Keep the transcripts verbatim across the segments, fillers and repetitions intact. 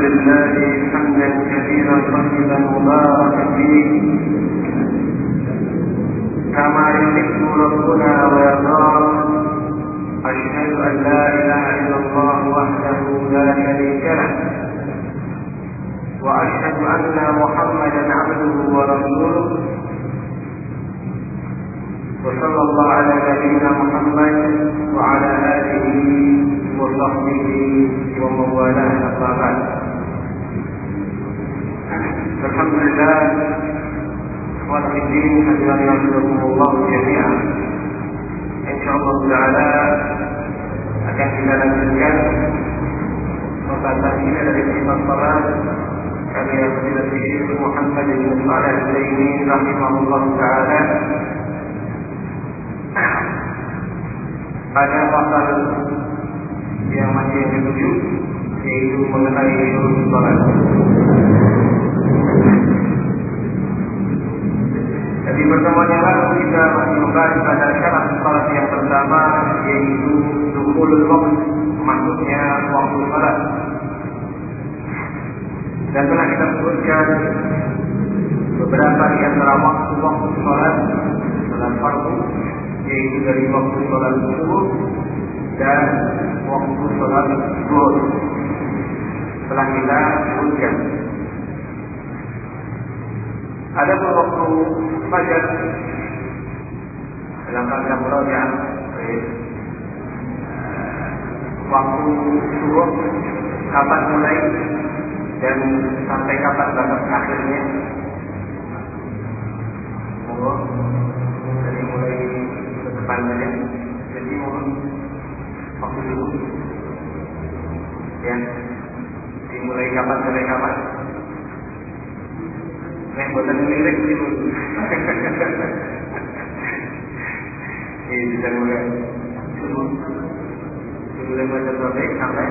لله حمدا كثيرا طيبا مباركا فيه كما يحب ربنا ويرضى. أشهد أن لا إله إلا الله وحده لا شريك له، وأشهد أن محمدا عبده ورسوله. وصلى الله على نبينا محمد وعلى آله وصحبه ومن والاه أما بعد. Alhamdulillah, ikhwan fillah, hadirin rahimakumullah jami'an. Insyaallah taala akan kita lanjutkan pembahasan kita dari kitab salat karya Fadilatul Syekh Muhammad bin Shalih Al-Utsaimin rahimahullah taala. Pada pasal yang masih yang ketujuh, yaitu mengenai syurut salat. Jadi pertemuan yang lalu kita masih membahas pada syarat salat yang pertama, yaitu dukhulul waqt, maksudnya waktu salat. Dan telah kita sebutkan beberapa di antara waktu-waktu salat salat fardu, yaitu dari waktu salat subuh dan waktu salat zuhur. Telah kita sebutkan. Ada waktu fajar dalam rangka murojaah, waktu subuh kapan mulai dan sampai kapan batas akhirnya. Oh, dari mulai ke depan saja. Jadi mohon waktu subuh ya, dimulai kapan sampai kapan? Nek boten lirik dulu. Ini bisa mulai subuh, dimulai baca topik sampai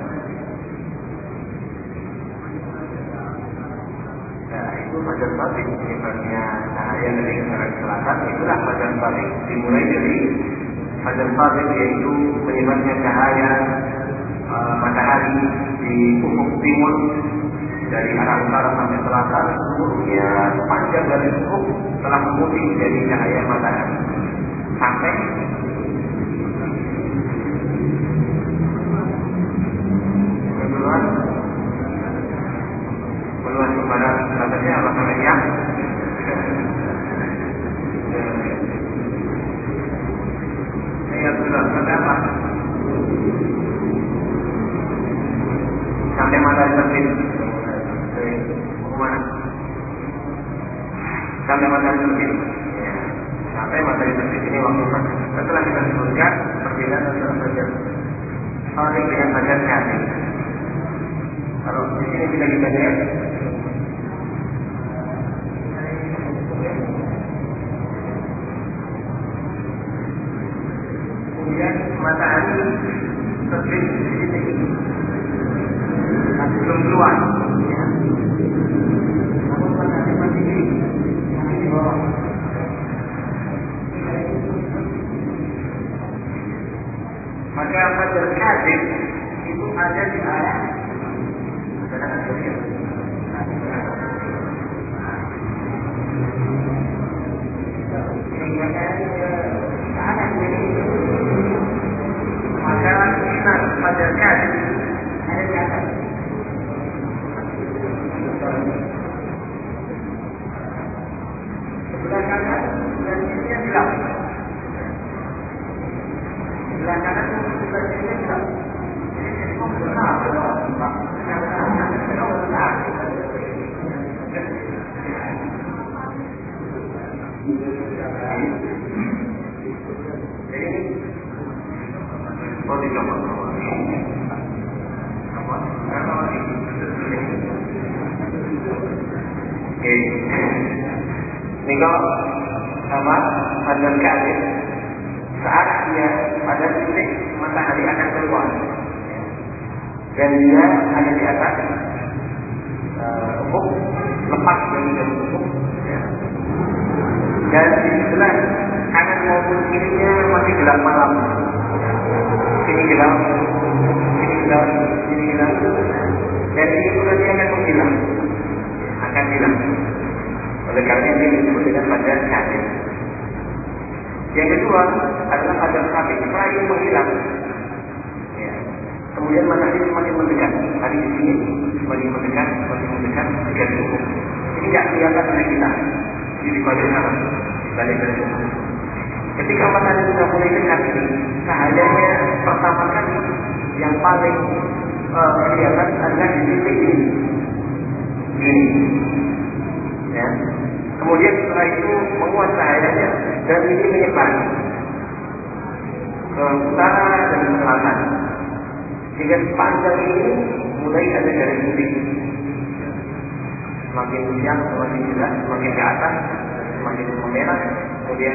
nah itu fajar topik. Sifatnya cahaya dari arah selatan, itulah fajar topik. Dimulai dari fajar topik, yaitu penyebabnya cahaya uh, matahari di ufuk timur dari arah utara sampai selatan, seluruhnya sepanjang dari ufuk telah memutih dari cahaya matahari sampai keluar keluar kepada batasnya apa namanya? Ya sudah berapa? Sampai matahari terbit. Mana? Sampai matahari terbit. Ya. Sampai matahari terbit ini waktu fajar. Setelah kita sebutkan perbedaan antara fajar shadiq dengan fajar kadhib. Kalau di sini bisa kita lihat, kemudian matahari terbit di sini belum keluar. Maka fajar kadhib itu ada di arah maka sinar fajar kadhib ada di atas. Sebelah kanan dan kirinya gelap. Sebelah kanan dan kirinya gelap. Jadi kok benar benar. Jadi oh dicoba. Apa? Apa lagi? Oke. Ini kalau sama fajar kadhib saat dia pada titik matahari akan keluar dan dia ada di atas uh, ufuk, lepas dari dari ufuk ya. Dan di sebelah kanan maupun kirinya masih gelap malam. Sini gelap, sini gelap, sini gelap. dan ini pun nanti akan menghilang, akan hilang. Oleh karena ini disebut dengan fajar syahid. Yang kedua adalah fajar sabit. Setelah ini menghilang, ya. Kemudian matahari semakin mendekat. Tadi di sini semakin mendekat, semakin mendekat, mendekat cukup. Ini tidak kelihatan oleh kita. Ini di balik sana, di balik dari cukup. Ketika matahari sudah mulai dekat ini, cahayanya pertama kali yang paling uh, kelihatan adalah di titik ini, ini. Ya. Kemudian setelah itu menguat cahayanya dan ini menyebar ke utara dan ke selatan. Sehingga sepanjang ini mulai ada garis putih. Semakin siang, semakin jelas, semakin ke atas, semakin memerah, kemudian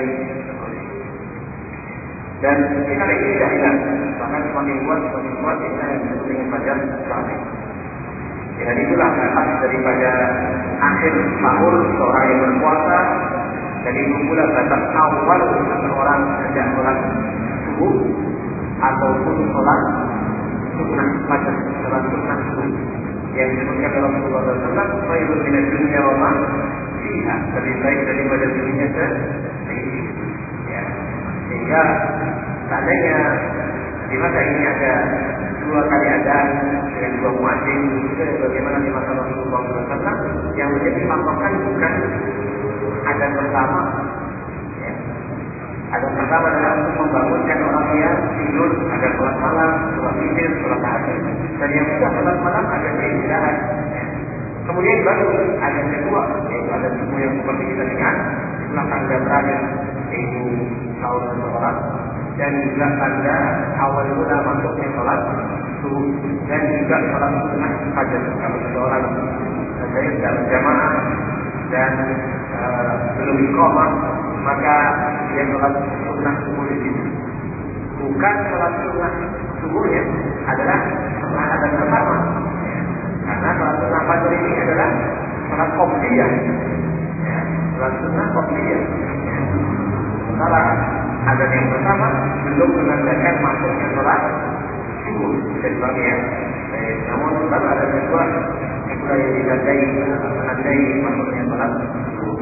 dan sinar ini tidak hilang, bahkan semakin kuat, semakin kuat inilah yang disebut dengan fajar sabit. Dan itulah nafas daripada akhir tahun seorang yang berpuasa, dan itu pula batas awal seorang hendak sholat subuh ataupun sholat sunnah fajar, sholat sunnah subuh yang disebutkan oleh Rasulullah shallallahu alaihi wasallam, khairun minad dunya wa ma fiha, lebih baik daripada dunia dan seisi. Ya, sehingga seandainya di masa ini ada dua kali adzan dengan dua muadzin, itu bagaimana di masa Rasulullah shallallahu alaihi wasallam, yang menjadi patokan bukan adzan pertama. Ya. Adzan pertama adalah untuk membangunkan orang yang tidur agar sholat malam, sholat witir, sholat tahajud, dan yang sudah sholat malam agar dia istirahat. Ya. Kemudian baru adzan kedua, yaitu adzan subuh yang seperti kita dengar, itulah tanda terakhir, yaitu sahur seseorang, dan juga tanda awal mula masuknya sholat subuh, dan juga sholat sunnah fajar. Kalau seseorang saya sudah berjamaah dan uh, belum iqamah, maka dia sholat sunnah subuh di situ. Bukan sholat sunnah subuhnya adalah setelah adzan pertama, karena sholat sunnah fajar ini adalah sholat qobliyah, ya, sholat sunnah qobliyah. Sementara adzan yang pertama belum menandakan masuknya sholat subuh dan sebagainya. Eh, namun baru ada kedua itulah yang ditandai menandai masuknya sholat subuh.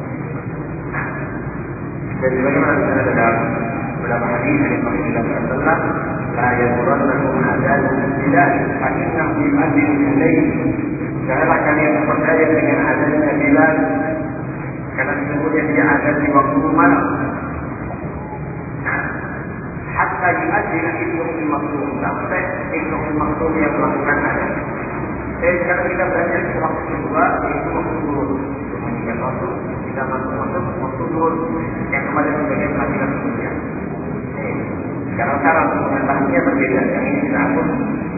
Dan sebagaimana kita ada dalam beberapa hadis dari Rasulullah shallallahu alaihi wasallam, la yaghurrannakum adzanul bilal fa innahu yu'adzinu bil-lail. Janganlah kalian percaya dengan adzannya Bilal, karena sesungguhnya dia ada di waktu malam. Hatta yu'adzina ibnu Maktum, sampai ibnu Maktum yang melakukan adzan. Dan sekarang kita belajar ke waktu kedua, yaitu waktu zuhur. Untuk mengingat waktu, kita masuk-masuk waktu zuhur yang kemarin sebagai pelajaran sebelumnya. Sekarang cara untuk mengetahuinya berbeda. Yang ini kita hapus.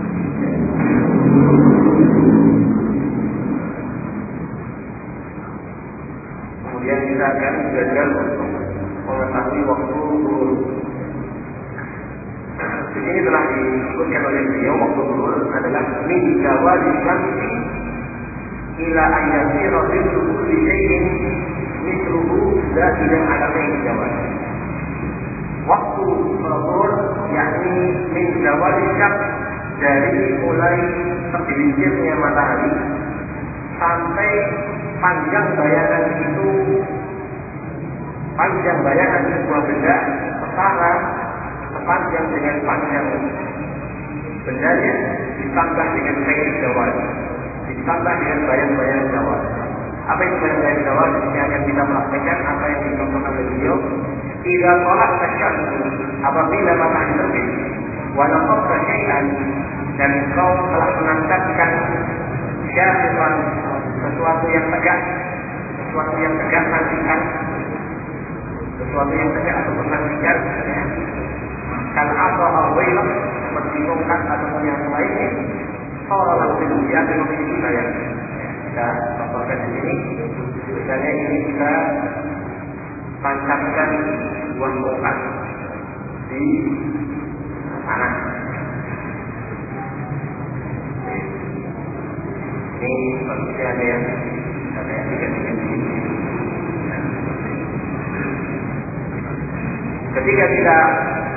Kemudian kita akan belajar untuk mengetahui waktu zuhur. Di sini telah disebutkan oleh beliau waktu zuhur adalah min zawali syamsi ila ayyasira dhillu kulli shay'in mithluhu zahidan ala ghairi zawal. Waktu zuhur yakni min zawali syams, dari mulai tergelincirnya matahari sampai panjang bayangan itu, panjang bayangan sebuah benda setara sepanjang dengan panjang bendanya ditambah dengan ghairi zawal, ditambah dengan bayang-bayang zawal. Apa itu bayang-bayang zawal? Ini akan kita praktekkan apa yang dicontohkan oleh beliau. Idza tala'at asy-syamsu, apabila matahari terbit, wa laqatta syai'an, dan kau telah menancapkan syai'an, sesuatu yang tegak, sesuatu yang tegak nantikan, sesuatu yang tegak atau menantikan, ya. Kalau apa awal seperti tongkat ataupun yang lainnya, seolah-olah dia memiliki bayang. Kita contohkan di sini, misalnya ini kita tancapkan sebuah tongkat di tanah. Ini manusia ada yang ada yang tidak begini. Ketika kita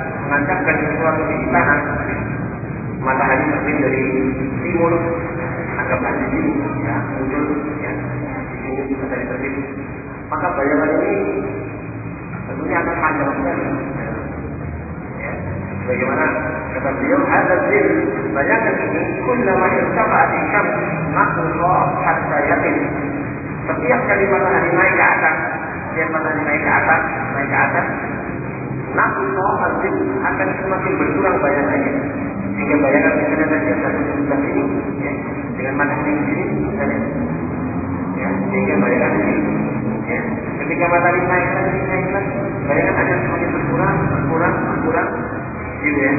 menancapkan sesuatu di tanah, matahari terbit dari timur, anggaplah di sini ya muncul ya di sini matahari terbit, maka bayangan ini tentunya akan panjang sekali. Ya, bagaimana kata beliau, ada zil bayangan ini kullama irtafa'a syams naqra hatta yakin. Setiap kali matahari naik ke atas, setiap matahari naik ke atas, naik ke atas, naqra azil akan semakin berkurang bayangannya. Sehingga bayangan misalnya tadi yang satu sebelah ini, ya, dengan matahari di sini, misalnya, ya, sehingga bayangan ini, ya, ketika matahari naik lagi, naik lagi, bayangan akan semakin berkurang, berkurang, berkurang, gitu ya.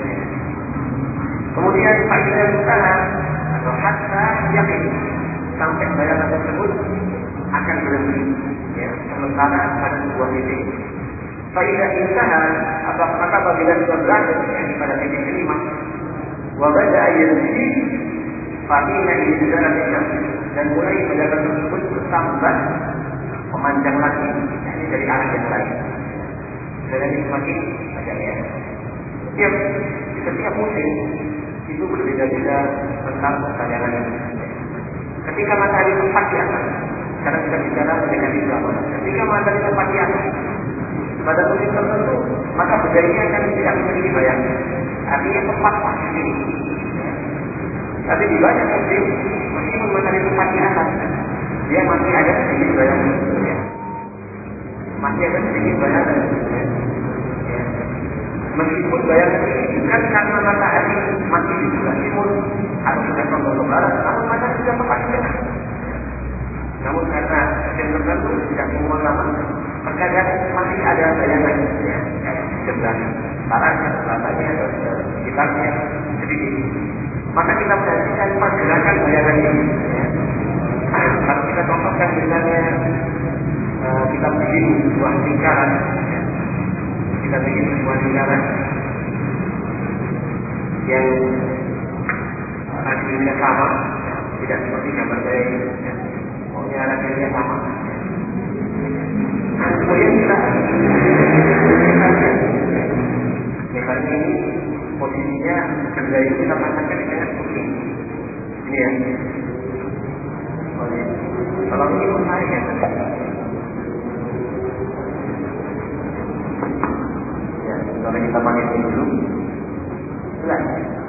Kemudian faedah usaha atau hatta yakin sampai bayangan tersebut akan berhenti, ya, sementara pada sebuah titik. Faedah usaha apa maka apabila sudah berada di pada titik kelima, wabada ayat ini, faedah ini sudah ada dan mulai bayangan tersebut bertambah memanjang lagi, yakni dari arah yang lain. Dan ini semakin panjang ya. Setiap setiap musim itu berbeda-beda tentang bayangan ini. Ketika matahari tepat di atas, sekarang kita bicara dengan Islam. Ketika matahari tepat di atas, pada musim tertentu, maka benda ini akan tidak memiliki bayangan. Artinya tepat pasti ini. Tapi di banyak musim, meskipun matahari tepat di atas, dia masih ada sedikit bayangan. Ya. Masih ada sedikit bayangan. Ya. Ya. Meskipun bayangan ini bukan karena matahari masih di sebelah timur atau sudah condong ke barat, namun matahari sudah tepat di atas. Namun karena musim tertentu tidak semua sama, terkadang masih ada bayangan, ya, kayak sebelah baratnya, selatan atau sekitarnya sedikit. Maka kita perhatikan pergerakan bayangan ini. Ya. Kalau kita contohkan misalnya uh, kita bikin sebuah lingkaran, ya. Kita bikin sebuah lingkaran yang radiusnya sama, ya. Tidak seperti gambar saya ini, ya. Pokoknya radiusnya sama. Ya. Kemudian kita misalnya ini posisinya benda itu kita pasangkan dengan putih. Ini ya. Oh, ya. Kalau ini menarik ya. Ya, kalau kita pakai ini dulu. Jelas.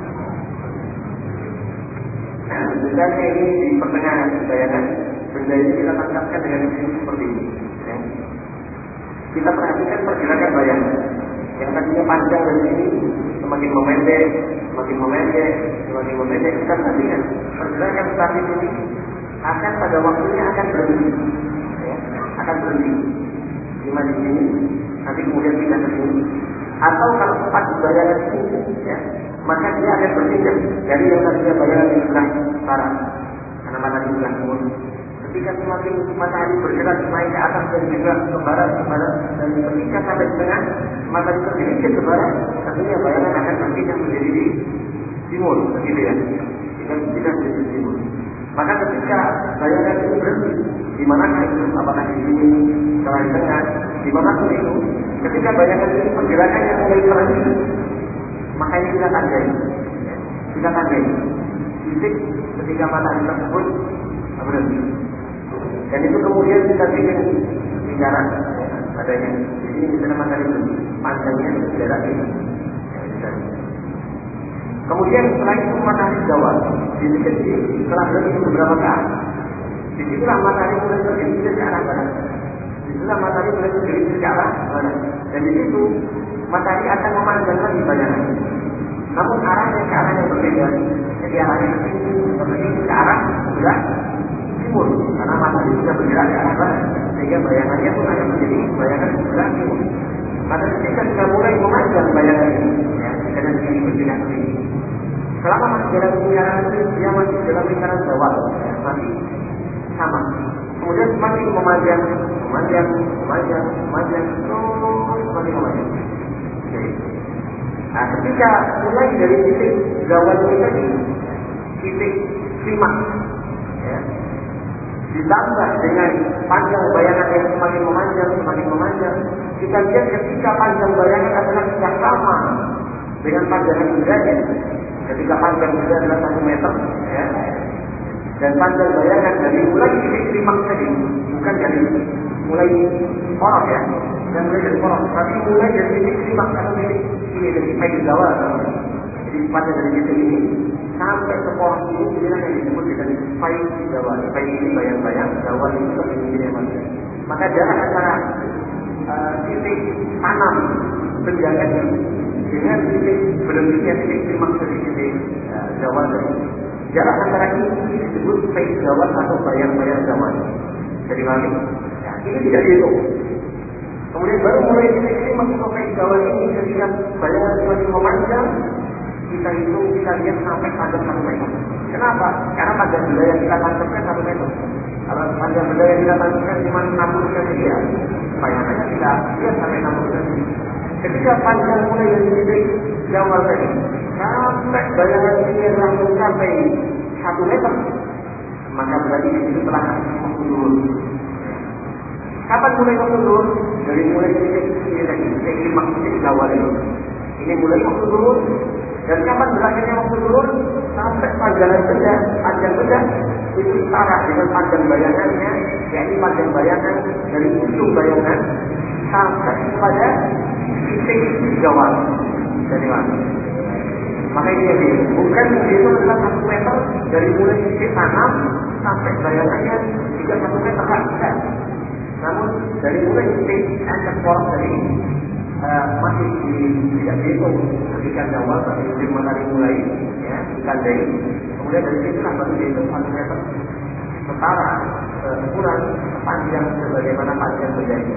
Nah, misalnya ini di pertengahan bayangan, benda ini kita tangkapkan dengan putih seperti ini. Ya. Kita perhatikan pergerakan bayangan. Yang tadinya panjang dari sini semakin memendek, semakin memendek, semakin memendek. Kita perhatikan pergerakan statis ini akan pada waktunya akan berhenti, ya, akan berhenti. Lima di sini, nanti kemudian pindah ke sini. Atau kalau tepat di bayangan ini, ya, maka dia akan berpindah dari yang tadinya bayangan di sebelah barat, karena matahari di sebelah timur. Ketika semakin matahari bergerak naik ke atas dan juga ke barat, ke barat, dan ketika sampai di tengah matahari tergelincir ke barat, tentunya bayangan akan berpindah menjadi di timur, begitu ya. Jika tidak menjadi timur, maka ketika bayangan itu berhenti, di mana itu, apakah di sini, setelah di tengah, di mana pun itu, ketika bayangan itu pergerakannya mulai berhenti, maka ini kita tandai, kita tandai, titik ketika matahari tersebut berhenti. Dan itu kemudian kita bikin lingkaran, ya, adanya. Di sini misalnya matahari berhenti, panjangnya jarak ini. Ya, kemudian setelah itu matahari jawab, dibikin di setelah berhenti beberapa saat. Disitulah matahari mulai bergeser ke arah barat. Disitulah matahari mulai bergeser ke arah barat. Dan di situ matahari akan memanjang lagi bayangan. Namun arahnya ke arah yang berbeda. Jadi arahnya ke sini, seperti ini ke arah sebelah timur, karena matahari sudah bergerak ke arah barat, sehingga bayangannya pun akan menjadi bayangan sebelah timur. Maka ketika sudah mulai memanjang bayangan ini, ya, dengan sini berpindah ke sini. Selama masih dalam lingkaran ini, dia masih dalam lingkaran bawah, ya, masih sama. Kemudian semakin memanjang, memanjang, memanjang, memanjang, terus semakin memanjang. Oke. Nah, ketika mulai dari titik zawal ini tadi, titik klimaks, ya, ditambah dengan panjang bayangan yang semakin memanjang, semakin memanjang, kita lihat ketika panjang bayangan adalah tidak sama dengan panjangan indahnya. Ketika panjang benda adalah satu meter, ya, Dan panjang bayangan dari mulai titik klimaks tadi, bukan dari mulai poros ya, dan mulai dari poros, tapi mulai dari titik klimaks atau titik ini dari titik zawal. Jadi panjang dari titik ini sampai ke poros ini, inilah yang disebut dengan titik zawal. Titik ini bayang-bayang, zawal itu lebih tinggi manusia. Maka jarak antara uh, titik tanam penjaga ini dengan titik berhentinya titik klimaks dari titik uh, zawal tadi. Jarak antara ini disebut faiz zawal atau bayang-bayang zawal. Jadi kami, ya, ini tidak dihitung. Kemudian baru mulai titik ini masuk ke faiz zawal ini ketika bayangan semakin memanjang, kita hitung, kita lihat sampai panjang satu meter. Kenapa? Karena panjang benda yang kita tancapkan satu meter. Kalau panjang benda yang kita tancapkan cuma enam puluh sentimeter, ya, bayangannya kita lihat sampai enam puluh sentimeter. Ketika panjang mulai dari titik zawal tadi sampai bayangan ini langsung sampai satu meter, maka berarti itu telah waktu turun. Kapan mulai waktu turun? Dari mulai titik ini tadi, titik lima titik zawal ini. Ini mulai waktu turun. Dan kapan berakhirnya waktu turun? Sampai panjangan benda, panjang benda itu setara dengan panjang bayangannya, yakni panjang bayangan dari ujung bayangan sampai pada titik zawal. Jadi mana? Maka ini jadi bukan itu adalah satu meter dari mulai titik tanam sampai bayangannya juga satu meter kan? Tidak. Namun dari mulai titik antar poros dari uh, masih di, tidak dihitung ketika zawal tapi di matahari mulai ya ditandai. Kemudian dari situ baru dihitung satu meter setara uh, ukuran panjang sebagaimana panjang menjadi.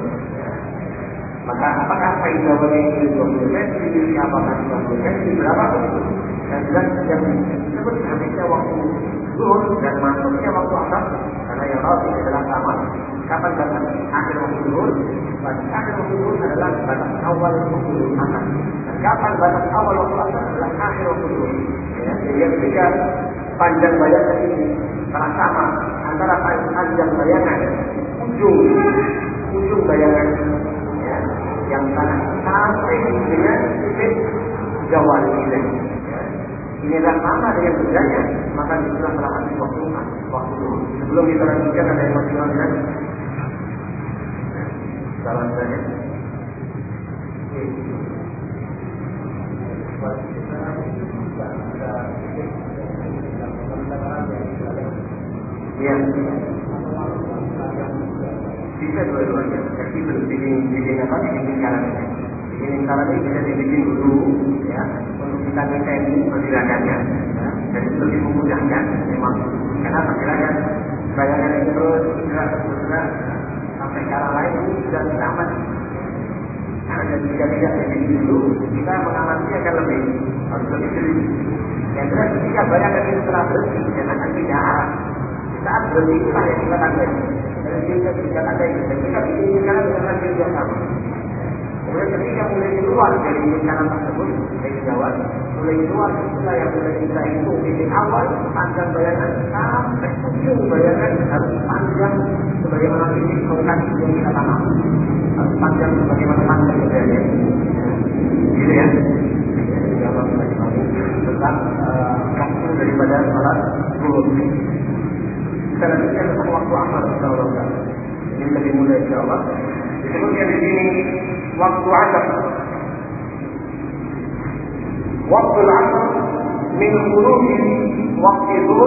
Maka apakah faiz zawalnya itu dua puluh sentimeter, apakah tiga puluh sentimeter, berapa itu? Dan jelas yang disebut habisnya waktu zuhur dan masuknya waktu asar, karena yang lain adalah sama. Kapan batas akhir waktu zuhur? Batas akhir waktu zuhur adalah batas awal waktu asar. Dan kapan batas awal waktu asar adalah akhir waktu zuhur. Ya, jadi ketika panjang bayangan ini telah sama antara panjang bayangan ujung ujung bayangan yang sana sampai dengan titik zawal ini. Ya. Inilah sama dengan bendanya, maka disitulah telah habis waktu waktu dulu. Sebelum kita lanjutkan ada yang masih lanjutkan. Salam saja. Ya. Bisa dua-duanya, tapi belum bikin bikin apa? Bikin karangan. Bikin karangan bisa dibikin dulu, ya, untuk kita desain pergerakannya, ya, dan itu lebih memudahkan, memang karena pergerakan bayangan itu terus bergerak bergerak sampai ke arah lain itu sudah aman. Nah, dan jika tidak dibikin dulu, kita mengamati akan lebih harus lebih jeli. Yang jelas ketika bayangan itu telah berhenti, jangan tidak arah. Saat berhenti itulah yang kita tandai. Dan kita tidak ada itu. Dan kita bikin lingkaran dengan hasil yang sama. Kemudian ketika mulai keluar dari lingkaran tersebut, dari Jawa, mulai keluar itulah yang mulai kita hitung titik awal, panjang bayangan sampai ujung bayangan harus panjang sebagaimana titik tongkat yang kita tanam. Harus panjang sebagaimana panjang berjaya. Gitu ya. Jadi Allah SWT tentang uh, waktu daripada sholat zuhur. Kita lanjutkan tentang waktu asar, insyaallah. Ini lebih mudah insyaallah. Disebutkan di sini waktu asar. Waktu asar min khuruji waktu zuhur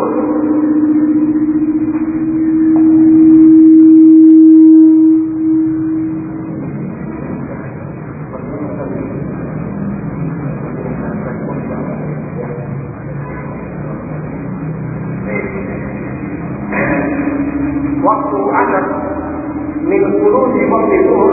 waktu asar min khuruji waktu zuhur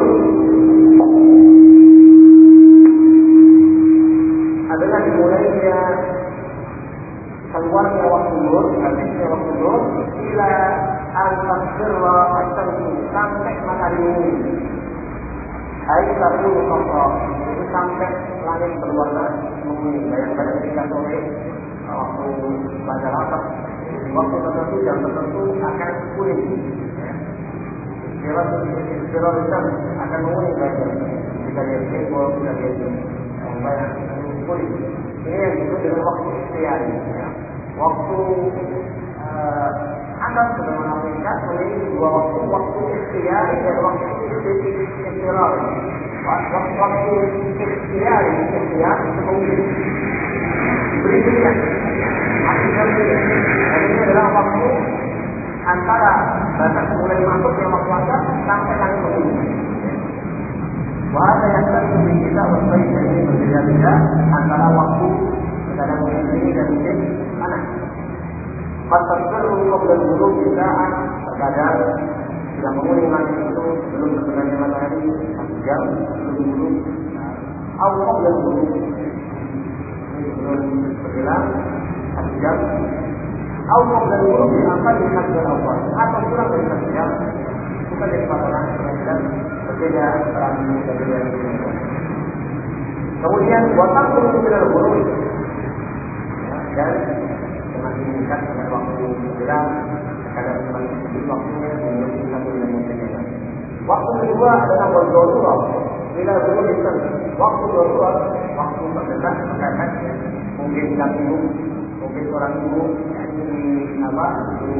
adalah dimulainya keluarnya waktu zuhur, habisnya waktu zuhur ila al-tasfirra as-samsu sampai matahari menguning. Hai takunu safra itu sampai langit berwarna menguning. Bayang-bayang ketika sore waktu pada asar waktu tertentu jam tertentu akan kuning. Istilah istilah itu akan menguning bayang. Jika dia simbol, jika dia bayang kuning. Ini yang disebut dengan waktu istiari. Waktu uh, Asal sebagaimana meningkat memiliki dua waktu, waktu ikhtiari dan waktu istirahat. Waktu waktu ikhtiari, ikhtiar itu mungkin berikutnya. Artinya ini adalah waktu antara batas mulai masuknya waktu asar sampai langit menunggu. Wahada yang terjadi kita waktu ini berbeda-beda antara waktu kadang mungkin ini dan mungkin mana. Pasal terlalu dan buruk kita terkadang sudah menguning langit itu sebelum terbenamnya matahari satu jam sebelum buruk. Awal dan buruk ini sebelum bergerak satu jam. Awal dan buruk apa di hadapan Allah atau kurang dari satu jam. Bukan dari patokan yang berbeda peran berbeda. Kemudian waktu buruk tidak buruk dan semakin dekat dengan waktu bergerak, kadang semakin sedikit waktunya menjadi satu yang berbeda. Waktu kedua adalah waktu darurat. Bila buruk itu waktu darurat, waktu terdesak terkait mungkin kami ibu, mungkin orang ibu di apa di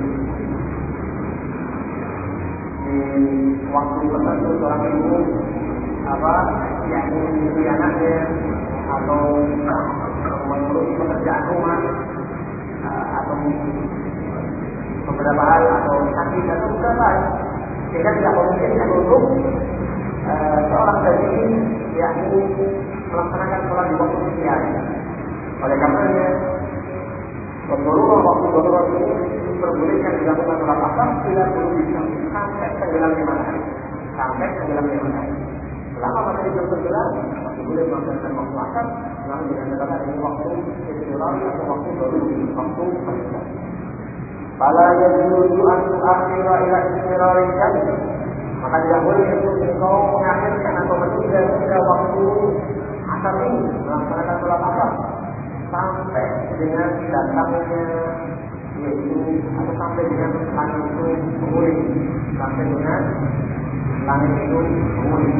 waktu tertentu seorang ibu apa yang menyusui anaknya atau mengurus pekerjaan rumah atau beberapa hal atau sakit atau beberapa hal sehingga tidak memungkinkan untuk uh, seorang tadi yang melaksanakan sholat di waktu siang. Oleh karenanya Berdorong waktu berdorong ini diperbolehkan dilakukan sholat asar bila belum bisa sampai tenggelamnya matahari, sampai tenggelamnya matahari. Selama matahari belum tenggelam, masih boleh melaksanakan waktu asar. Namun dengan kata ini waktu istirahat atau waktu baru waktu beristirahat. Fala yajuzu an tu'akhira ila istirari jam. Maka tidak boleh untuk engkau mengakhirkan atau menunda hingga waktu asar ini melaksanakan sholat asar sampai dengan datangnya yaitu atau sampai dengan langit itu menguning, sampai dengan langit itu menguning.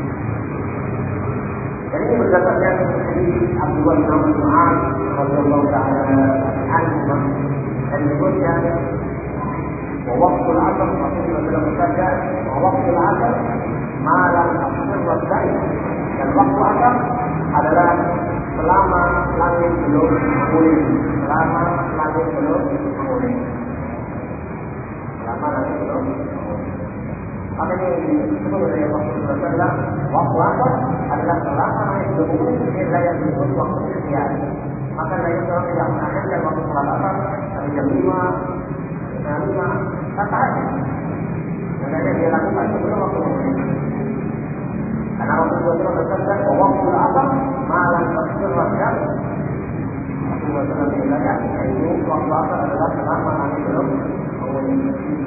Jadi ini berdasarkan dari Abdullah bin Amr bin As radhiyallahu taala anhu dan disebutkan bahwa waktu asar Rasulullah telah bersabda bahwa waktu asar malam asar wasai dan waktu asar adalah selama langit belum menguning, selama langit belum menguning, selama langit belum menguning. Maka ini disebut oleh Rasulullah sallallahu alaihi wasallam waktu asar adalah selama langit belum menguning. Ini yang disebut waktu ikhtiar. Maka lain orang tidak mengakhirkan waktu sholat asar dari jam lima, jam lima, kata aja. Dan ada dia lakukan sebelum waktu menguning. Karena Rasulullah sallallahu alaihi wasallam bersabda waktu asar malam tersebut jam. Rasulullah sallallahu alaihi wasallam yaitu waktu asar adalah selama langit belum menguning.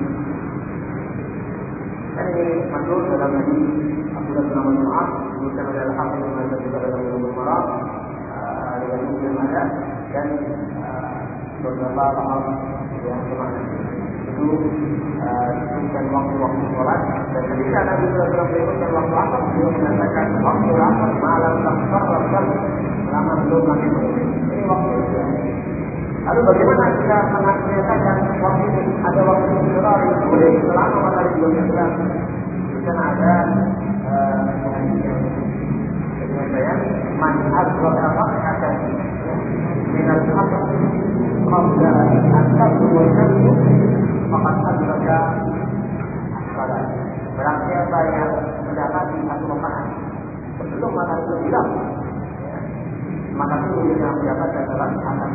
Dan ini maksud dalam hadis Abdullah bin Amr bin As disebutkan oleh Al-Hafiz Ibnu Hajar juga dalam Bulughul Maram dengan Muslim ada dan beberapa hal yang bermakna itu disebutkan waktu-waktu sholat dan ketika Nabi sallallahu alaihi wasallam menyebutkan waktu asar beliau mengatakan waktu asar malam tersebut selama belum langit menguning. Ini waktu itu. Lalu bagaimana kita menyatakan waktu ini ada waktu istirahat yang boleh selama matahari belum tenggelam? Di sana ada hadis yang dengan saya man azraqa raq'atan min al-asr qabla an taghrib asy-syamsu faqad adraka as-salat. Barang siapa yang mendapati satu rakaat sebelum matahari tenggelam, maka itu yang mendapatkan salat asar.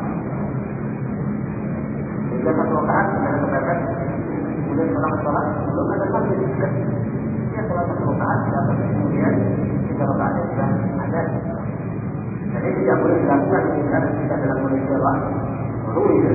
Jika satu rakaat ada kebaikan, kemudian sholat-sholat belum ada lagi. Dia sholat satu rakaat dapat kemudian tiga rakaatnya sudah ada. Jadi tidak boleh dilakukan jika kita dalam kondisi apa? Ruwil.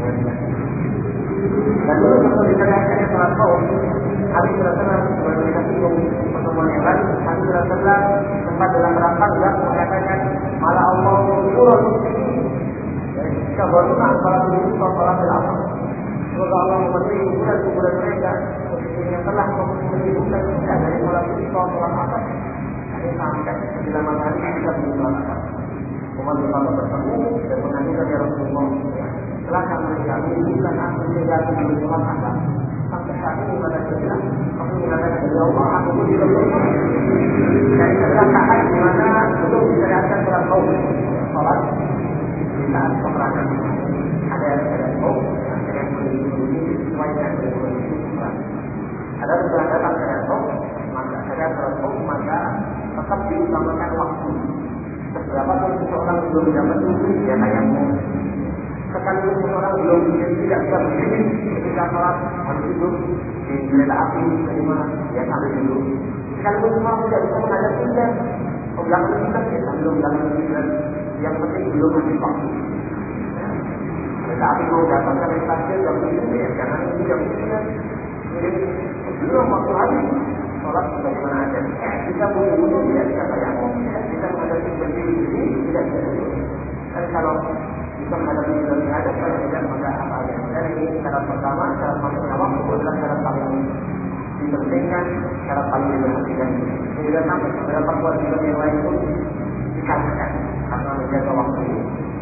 Dan dulu kalau ditanyakan yang sholat kau, Nabi sallallahu alaihi wasallam sebelum kita singgung pertemuan yang lain, Nabi sallallahu alaihi wasallam sempat dalam rangka juga mengatakan malah Allah surah muslimin. Jika barulah salat ini salat al-asr. Semoga Allah memberi kuburan-kuburan mereka yang telah menyibukkan kita dari salat ini salat asar. Ini sampai bila matahari kita belum sholat asar. Umat bertambah bertemu dan mengajukan ya Rasulullah. Setelah kami kami bukan aku meninggalkan di sholat asar. Sampai saat ini pada saya aku mengatakan dari Allah aku pun tidak berdoa. Dan itu adalah saat di mana belum disyariatkan sholat kaum. Sholat di saat peperangan ada ada kaum, ada yang berbunyi semuanya berbunyi. Ada beberapa tak ada kaum, maka ada sholat kaum maka tetap diutamakan waktu. Seberapa pun seseorang belum dapat itu dia tayamum. Sekalipun seseorang belum tidak bisa berdiri ketika sholat harus duduk di kereta api bagaimana dia sambil duduk. Sekalipun seseorang tidak bisa menghadap kiblat, oh belakang kiblat ya sambil belakang kiblat. Yang penting belum habis waktu. Kereta api mau datang ke stasiun jam tujuh ya jangan ini jam sembilan. Jadi belum waktu habis sholat bagaimana ada. Kita buru-buru tidak bisa tayamum, kita menghadapi berdiri tidak bisa duduk. Dan kalau bisa menghadapi lebih ada kalau tidak maka apa aja. Dan ini syarat pertama, syarat masuknya waktu adalah syarat paling dipentingkan, syarat paling diperhatikan. Sehingga sampai beberapa kewajiban yang lain pun dikalahkan karena menjaga waktu ini.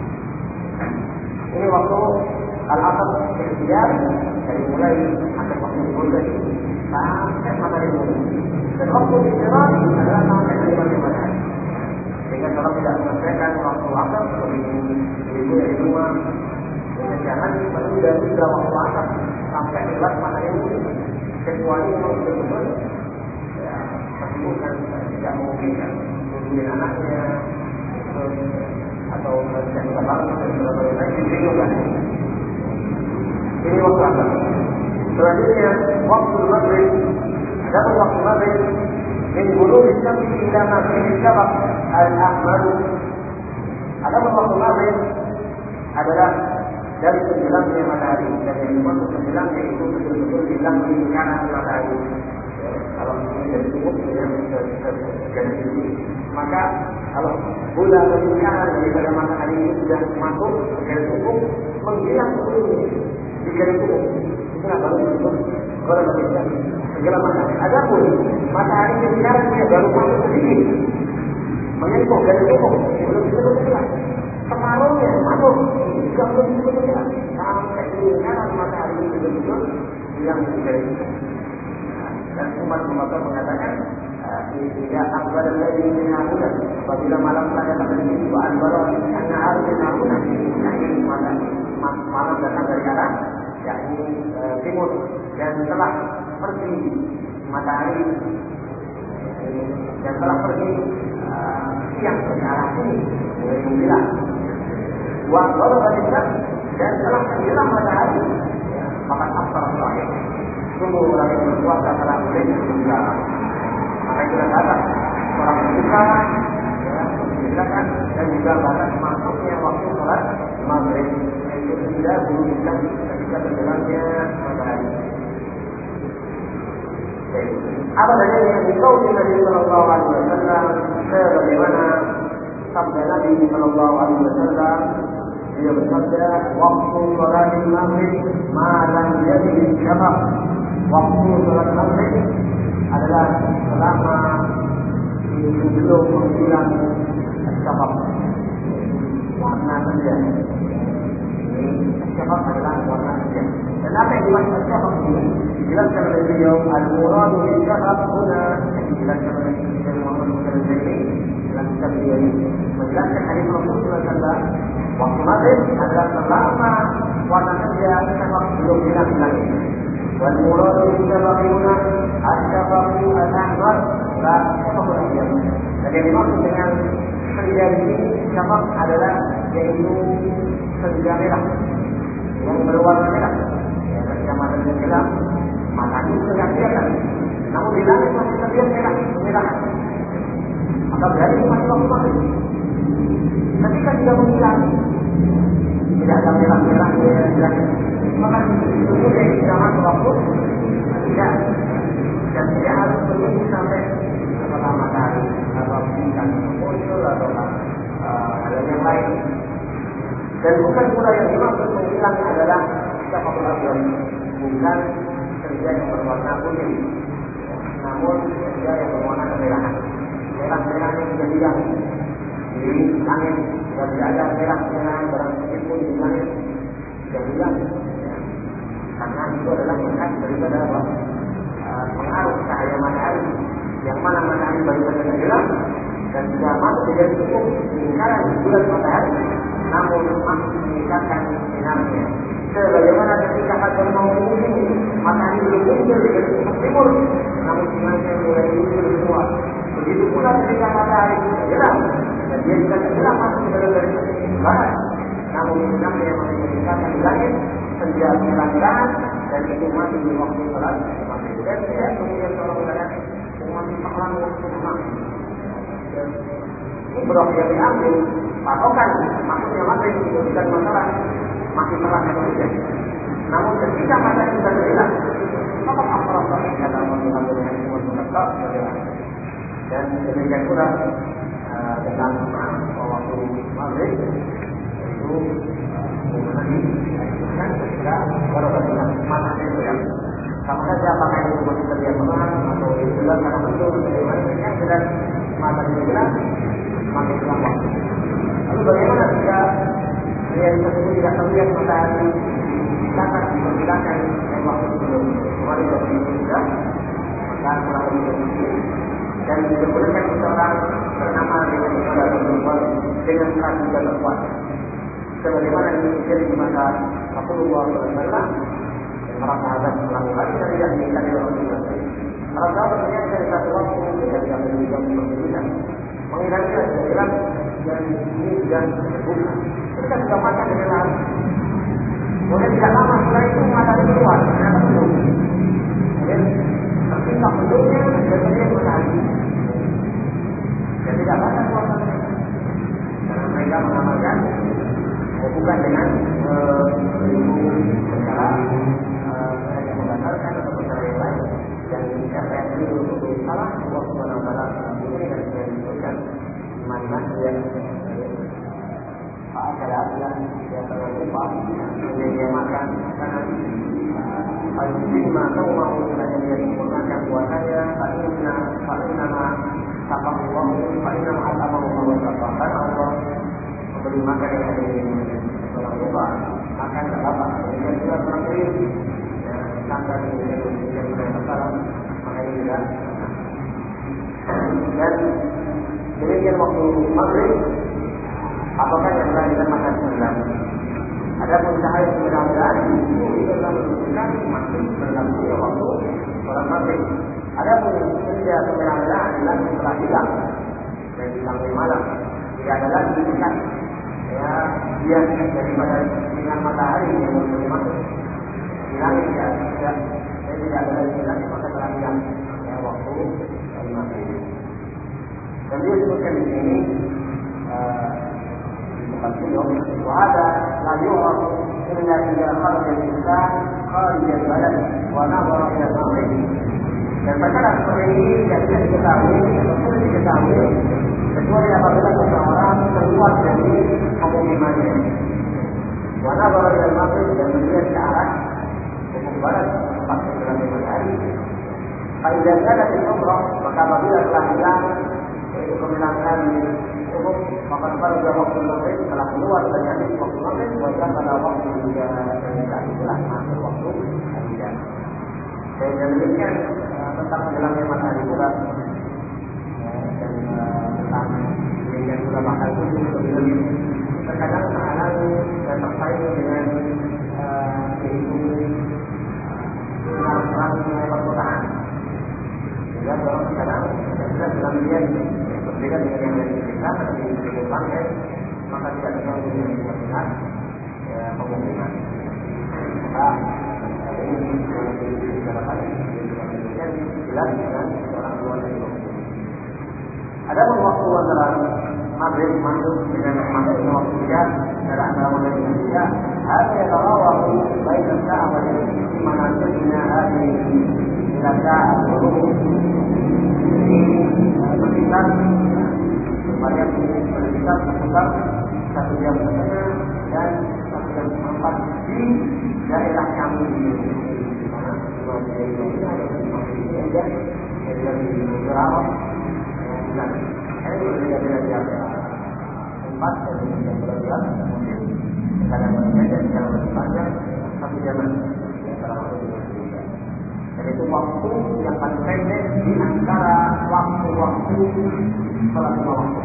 Ini waktu al-asr ikhtiar dari mulai sampai waktu zuhur sampai matahari mulai. Dan waktu istirahat adalah sampai dari matahari. Sehingga kalau tidak menyelesaikan waktu asar begitu ibu dari rumah, jangan menunda sudah waktu asar sampai lewat matahari mulai. Kecuali kalau betul-betul ya kesibukan tidak memungkinkan menungguin anaknya atau tidak bisa bangun dan sebagainya diberikan. Ini waktu asar. Selanjutnya waktu maghrib. Adapun waktu maghrib min ghurub asy-syams ila maghrib asy-syafaq al-ahmar. Adapun waktu maghrib adalah dari tenggelamnya matahari dan yang dimaksud tenggelamnya itu betul-betul hilang lingkaran matahari. Kalau ini dari cukup ya jadi ini maka kalau bola lingkaran daripada matahari itu sudah masuk ke garis hukum menghilang seluruhnya di garis hukum itulah baru disebut kalau berbeda tenggelam matahari. Adapun matahari lingkaran dia baru masuk sedikit menyentuh garis hukum belum disebut tenggelam. Separuhnya masuk juga belum disebut tenggelam sampai lingkaran matahari itu betul-betul hilang di garis hukum. Dan Umar bin Khattab mengatakan tidak akbar dari minahuna apabila malam telah datang dari sini wa anwara anna harus minahuna yakni malam malam datang dari arah yakni e, timur dan telah pergi matahari dan telah pergi e, siang dari arah sini dari sembilan wa anwara dan telah tenggelam matahari ya, maka asar terakhir sungguh orang yang berpuasa telah boleh berbuka. Maka itu kata orang berbuka, ya, silakan dan juga batas masuknya waktu sholat maghrib yaitu tidak belum bisa ketika tenggelamnya matahari. Apa dalilnya yang dikauli Nabi Sallallahu Alaihi Wasallam sebagaimana sabda Nabi Sallallahu Alaihi Wasallam dia bersabda waktu sholat maghrib malam jadi syafaq. Waktu sholat maghrib adalah selama sebelum menghilang syafaq warna senja. Ini syafaq adalah warna senja. Dan apa yang dimaksud syafaq ini? Dijelaskan oleh beliau al-muradu bil syafaq huna dijelaskan oleh Syekh Muhammad bin Al-Zaini dalam kitab beliau ini menjelaskan hadis Rasulullah sallallahu alaihi wasallam waktu maghrib adalah selama warna senja syafaq belum hilang lagi. والمراد بالشفق هنا الشفق الأحمر لا الشفق الأبيض. Dan yang dimaksud dengan senja ini syafaq adalah yaitu senja merah yang berwarna merah. Ya, ketika matahari gelap, matahari sudah kelihatan. Namun di langit masih terlihat merah, merah. Maka berarti masih waktu maghrib. Ketika tidak menghilang, tidak ada merah-merah di langit. Maka itu yang zaman waktu tidak dan tidak harus menunggu sampai setelah matahari atau bintang muncul atau hal yang lain. Dan bukan pula yang dimaksud menghilang adalah syafaq al-abyad, bukan senja yang berwarna putih, namun senja yang berwarna kemerahan. Merah-merahnya sudah hilang di langit, dan tidak ada merah-merahan barang sedikit pun di langit. yang hilang, ya. Karena itu adalah bekas daripada apa? Uh, pengaruh cahaya matahari, yang mana matahari baru saja tenggelam dan sudah masuk di garis kuku lingkaran bulan matahari, namun masih meningkatkan sinarnya. Sebagaimana ketika fajar mau muncul, matahari belum muncul di garis kuku timur, namun sinarnya mulai muncul semua. Begitu pula ketika matahari tenggelam dan dia juga tenggelam masuk ke dalam garis kuku barat, namun sinarnya yang masih meningkatkan di langit senja menyelang dan itu masih di waktu sholat maghrib. Dan tidak kemudian kalau mengatakan masih malam waktu maghrib. Ini berapa yang diambil patokan maksudnya maghrib itu bukan masalah masih terang atau tidak. Namun ketika matahari sudah terhilang, maka apa-apa yang dalam mengambil dengan semua menetap dan demikian pula uh, tentang uh, waktu maghrib itu mengenai kan ketika kalau kita matahari terhilang. Sama saja apakah itu masih terlihat terang atau itu juga karena betul bagaimana yang jelas matahari terhilang makin terang waktu. Lalu bagaimana jika yang tersebut tidak terlihat matahari sangat diperkirakan dari waktu sebelum kemarin waktu itu sudah maka kurang lebih sedikit dan diberikan seseorang bernama dengan saudara perempuan dengan seratus dan terkuat sebagaimana ini terjadi di masa Rasulullah shallallahu alaihi wasallam dan para sahabat melakukan dan tidak diinginkan oleh Rasulullah. Para sahabat ternyata dari satu waktu dan yang juga berbeda mengira-kira kira dan ini sudah terbuka. Kita sudah makan dengan lari. Kemudian tidak lama setelah itu matahari keluar, ternyata belum. Kemudian terpisah bentuknya dan terjadi matahari. Dan tidak banyak suasananya. Karena mereka mengamalkan bukan dengan beribu secara yang membatalkan atau secara yang lain. Dan siapa yang dulu untuk salah, Allah subhanahu wa taala ini dan yang disebutkan mana dia adalah yang dia terlupa kemudian dia makan makanan al-jimma atau mau misalnya dia menggunakan puasanya fa'inna fa'inna taqawwah fa'inna ma'atamahu wa taqawwah Allah memberi makan yang ada di orang lupa makan tak apa kemudian juga terakhir tanggal ini yang sudah masalah makanya juga dan demikian waktu maghrib apakah yang telah dikatakan sembilan? Adapun cahaya sembilan itu itu telah menunjukkan masih berlakunya waktu sholat maghrib. Adapun senja sembilan adalah setelah hilang dan sampai malam tidak ada lagi dekat ya dia daripada sinar matahari yang mulai masuk di langit ya tidak dan tidak ada lagi dekat maka telah hilang ya waktu sholat maghrib. Dan dia sebutkan di sini وهذا لا يعرف إلا إذا خرج الإنسان خارج البلد ونظر إلى المغرب. Dan perkara seperti ini tidak bisa diketahui atau sulit diketahui kecuali apabila seseorang keluar dari pemukimannya. Wa nazara ila al-maghrib dan melihat ke arah ufuk barat tempat tenggelamnya matahari. Fa idza kanat al-umrah maka apabila telah hilang yaitu kemilangan ufuk maka pada waktu maghrib telah keluar dari hadis waktu maghrib wajah pada waktu juga dan itulah masuk waktu isya. Dan demikian tentang tenggelamnya matahari pula dan tentang demikian pula bakal tujuh lebih terkadang terhalang dan tersaing dengan yaitu sinar-sinarnya perkotaan. Sehingga kalau terkadang kita sudah melihat berbeda dengan yang lain kita pada di kehidupan ya maka tidak bisa menjadi benar pemukiman. Maka ini dikatakan yang jelas dengan orang tua dari waktu. Adapun waktu antara maghrib masuk dengan masuknya waktu isya adalah antara maghrib dan isya. Ada yang tahu baik tentang apa yang di mana sehingga hari ila saat baru ini berkisar supaya berkisar sekitar satu jam setengah dan satu jam empat di daerah kami di mana dua daerah ini ada di sini aja daerah di Jawa dan saya berbeda dengan jam empat dan jam berapa mungkin kadang-kadang dan jam lebih panjang waktu yang paling pendek di antara waktu-waktu sholat lima waktu.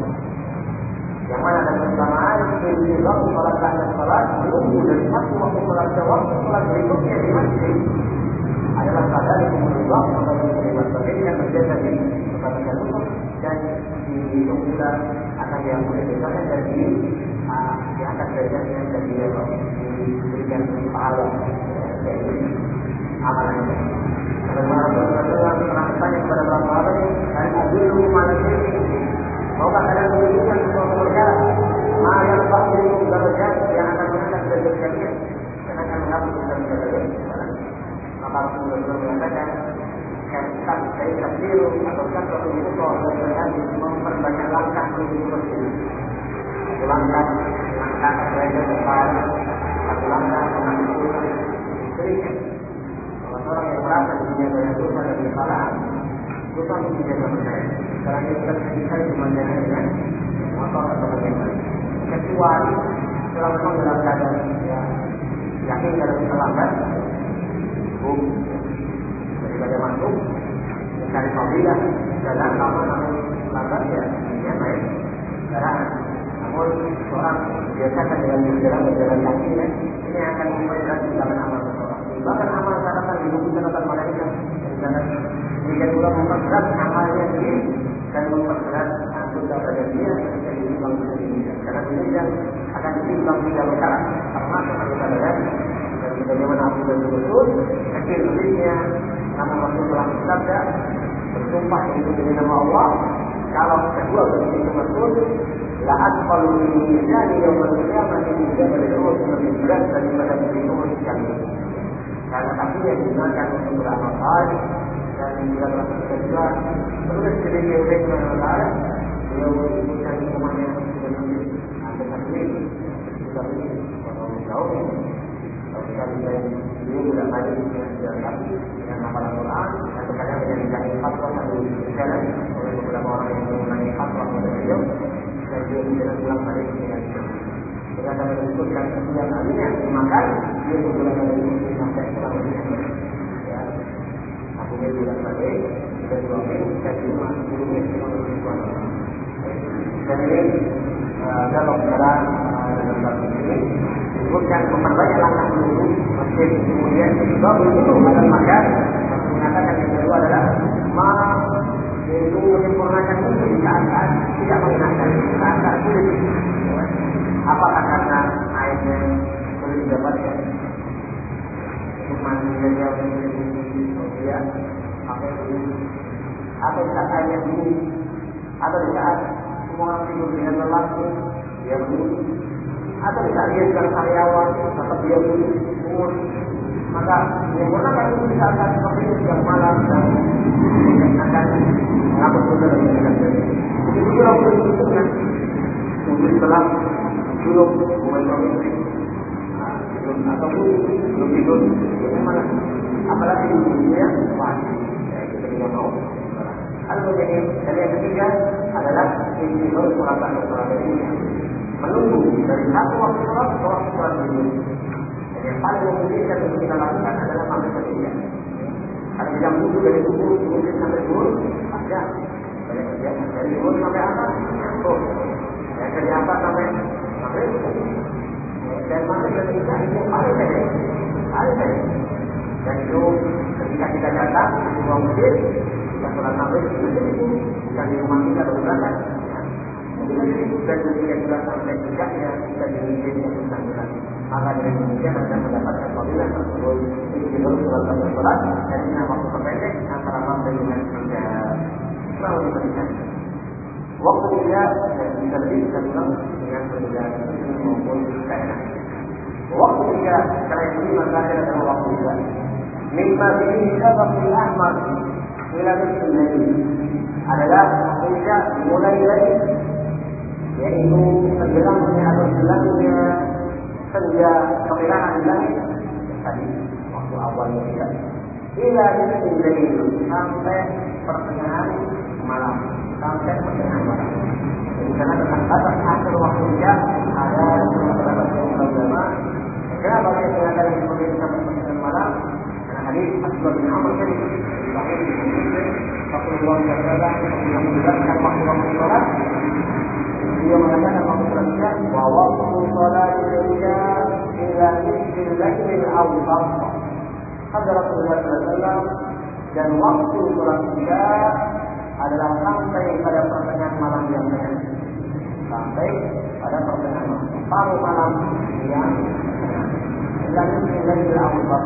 Yang mana ada bersamaan dengan sholat dan sholat menunggu dari satu waktu sholat ke waktu sholat berikutnya di masjid adalah pada dikumulkan pada lima sebagainya yang berjasa di kepada lupa dan dihitung pula akan diampuni dosanya dan di di atas derajatnya dan diberikan pahala dari amalannya. Kalau Rasulullah pernah bertanya kepada para sahabat, "Hal adullu malam ini? Maukah kalian menunjukkan sesuatu perkara yang bahagian derajat yang akan mengangkat derajat kalian dan akan menghapus derajat kalian?" Maka Rasulullah mengatakan, "Kan saya takdiru atau kan suatu buku dan memperbanyak langkah menuju masjid. Satu langkah langkah derajat depan, satu langkah mengambil berikan." Kalau orang yang merasa dirinya banyak dosa dan kesalahan, dosa menjadi percaya. Sekarang ini kita bisa dimandangkan dengan motor atau bagaimana. Kecuali setelah memang dalam keadaan ya, yakin dalam terlambat, hukum daripada masuk, mencari fadilah, jalan lama namun lambat ya, ini baik kendaraan. Namun seorang biasakan dengan berjalan berjalan kaki, ya, ini akan memperberat dalam amal seseorang. Bahkan amal catatan di buku catatan malaikat, dan jika pula memperberat amalnya sendiri dan memperberat anggota badan dia ketika ditimbang dengan ini. Karena ini akan ditimbang tiga perkara, termasuk anggota badan dan sebagaimana Abu Dhabi Rasul, kecil lebihnya, namun Rasul telah bersabda, bersumpah ini nama Allah, kalau kedua bentuk itu Rasul, laat kalau ini jadi yang manusia masih tidak berurus lebih berat daripada berurus sekali. Karena kakinya digunakan untuk beramal saleh dan juga melakukan juga terus sedikit oleh Allah, dia menyebutkan hukumannya sebagai anggota sendiri, kita ini kalau tahu, kalau kita bisa dia tidak ada dengan jalan kaki dengan hafalan Quran dan terkadang dengan dikasih fatwa satu jalan oleh beberapa orang yang mengenai fatwa pada beliau dan dia tidak pulang balik dengan itu. Ternyata menyebutkan yang kalinya dimakan dia pulang balik sampai pulang balik. Ya, aku dia pulang balik dan suami dan rumah gurunya cuma berjuang. Dan ini dalam dalam dalam bab ini disebutkan memperbanyak langkah menuju masjid. Kemudian bab itu adalah makan. Mengatakan yang kedua adalah ma yaitu menyempurnakan wudhu di saat-saat tidak mengenakan saat-saat sulit. Apakah karena airnya sulit didapatkan? Untuk mandi saja dia pakai wudhu. Atau di saat airnya dingin, atau di saat semua orang tidur dengan lelah, dia wudhu. Atau di saat dia sedang sariawan, tetap dia wudhu. Umur maka menyempurnakan itu di saat seperti itu siang malam dan akan menghapus dosa dan meninggalkan. Itu juga untuk menunjukkan untuk setelah belum mulai suami istri, belum atau belum tidur, bagaimana? Apalagi di dunia wajib, ya kita tidak mau. Lalu jadi dan yang ketiga adalah istighfar sholat dan sholat berikutnya. Menunggu dari satu waktu sholat ke waktu sholat berikutnya. Yang paling memungkinkan untuk kita lakukan adalah sampai ketiga. Kalau kita butuh dari subuh, mungkin sampai zuhur, ada banyak kerjaan. Dari zuhur sampai apa? Nyantuk. Ya, dari apa sampai maghrib. Dan maghrib dan isya itu paling pendek, paling pendek. Dan itu ketika kita datang di sebuah masjid, kita sholat maghrib di masjid itu, bukan di rumah kita berangkat. Dan ketika kita sampai tidaknya kita di masjid yang bersangkutan. Maka dengan demikian akan mendapatkan fadilah tersebut di dalam sholat dan sholat dan ini waktu terpendek antara maghrib dengan isya. Selalu diberikan waktu isya dan bisa lebih bisa pulang dengan perbedaan ini maupun daerah. Waktu isya sekarang ini maka adalah waktu isya. Mimma ini syafaqul ahmar ila bismillah adalah waktu isya mulai dari yaitu tenggelamnya atau hilangnya senja kemerahan langit tadi waktu awalnya tidak ila bismillah sampai pertengahan malam sampai pertengahan malam. Jadi karena tentang batas akhir waktu isya ada beberapa ulama. Kenapa dia mengatakan seperti itu sampai pertengahan malam? Karena hadis Abdullah bin Amr tadi Rasulullah shallallahu alaihi wasallam menjelaskan waktu-waktu sholat. Dia mengatakan waktu sholatnya bahwa waktu sholat Indonesia ila nisfil lailil awsat. Kata Rasulullah shallallahu alaihi wasallam, dan waktu sholat Isya adalah sampai pada pertengahan malam yang tengah. Sampai pada pertengahan malam. Paruh malam yang ila nisfil lailil awsat.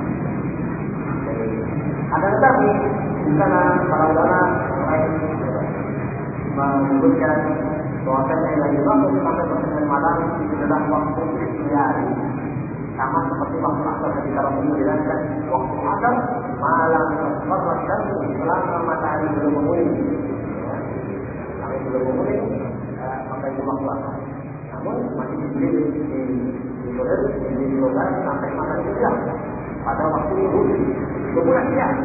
Akan tetapi di sana para ulama lain menyebutkan bahwasanya yang dimaksud sampai pertengahan malam itu adalah waktu ikhtiari, sama seperti waktu asar ketika Rasulullah bilang waktu asar malam terserah dan selama matahari belum menguning, ya, sampai belum menguning maka itu waktu asar. Namun masih diberi di sore di sore sampai matahari siang pada waktu itu bukan siang.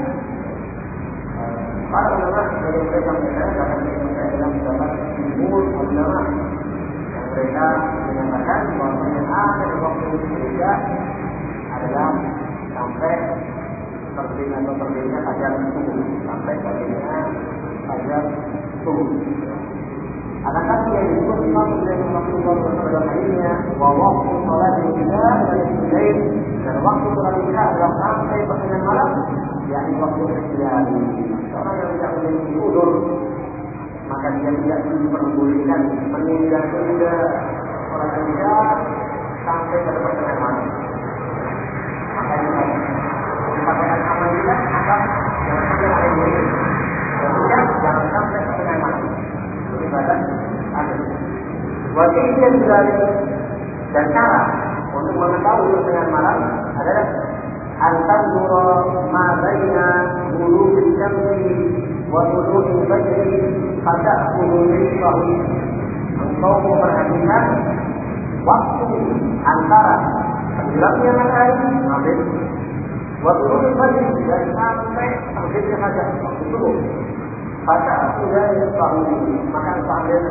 Para ulama dari mereka mengatakan dalam mereka adalah mendapat jumhur ulama yang mereka menyatakan bahwa yang akhir waktu Isya adalah sampai terbit atau terbitnya fajar subuh, sampai terbitnya fajar subuh. Akan tetapi yang disebut Imam Muslim Rasulullah dalam hadisnya bahwa waktu sholat Isya dan Isyain dan waktu sholat Isya adalah sampai pertengahan malam, yakni waktu ikhtiari. Orang yang tidak memiliki udzur maka dia tidak diperbolehkan menunda-tunda sholat Isya sampai pada pertengahan malam. Maka itu dikatakan amal kita akan jangan sampai ada boleh dan tidak jangan sampai pertengahan malam. Ibadah ada. Wajib yang berani dan cara untuk mengetahui pertengahan malam adalah al-tanzura ma baina ghurub asy-syamsi wa tulu' al-fajr pada ghurub fahu. Engkau memperhatikan waktu antara tenggelamnya matahari maghrib wa tulu' al-fajr dan sampai terbitnya fajar waktu subuh. Pada ghurub fahu maka sampai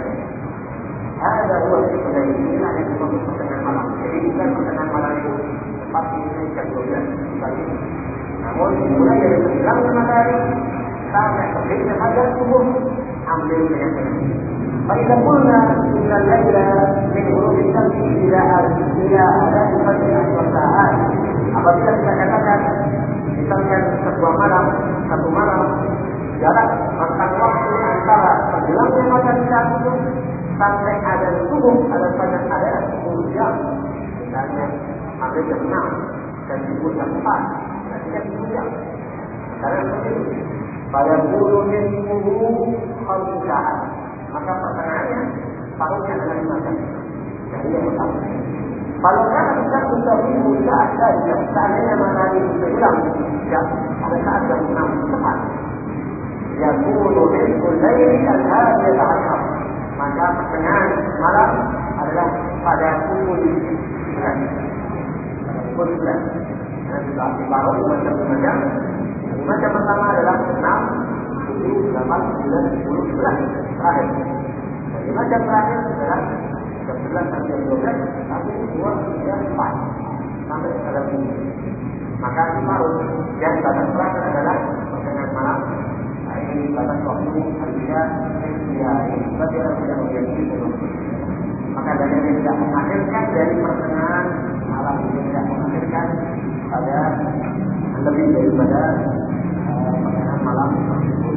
ada dua sebenarnya inilah yang dimaksud pertengahan malam. Jadi bukan pertengahan malam itu pasti jam dua belas pagi. Namun mulai dari tenggelamnya matahari sampai terbitnya fajar subuh ambil keyakinan. Faiza qulna inna al-laila min ghurubi syamsi ila ila adhan fajr wa sa'at. Apabila kita katakan misalkan sebuah malam, satu malam jarak rentang waktu antara tenggelamnya matahari saat itu sampai ada subuh ada fajar ada sepuluh jam. Misalnya ada jam enam dan subuh jam empat, berarti kan sepuluh jam. Karena seperti itu. Pada bulumin subuh kalau saat, maka pertengahannya paruhnya adalah lima jam. Jadi yang pertama. Kalau kan kita sudah ibu saat saja, seandainya matahari tenggelam jam pada saat jam enam tepat. Ya bulumin sulaili al-hadiyah al-ashar. Maka pertengahan malam adalah pada pukul sembilan. Pukul sembilan. Dan juga dibaru lima jam lima jam. Lima jam pertama adalah enam, tujuh, delapan, sembilan, sepuluh, sebelas terakhir. Dan lima jam terakhir adalah jam sebelas sampai jam dua belas, satu, dua, tiga, empat sampai pada pukul. Maka dibaru dan batas terakhir adalah pertengahan malam. Ini batas waktu Isya ikhtiari. Sebab dia tidak memiliki ekonomi. Maka dari yang tidak mengakhirkan dari pertengahan malam ini tidak mengakhirkan pada lebih daripada uh, pertengahan malam tersebut.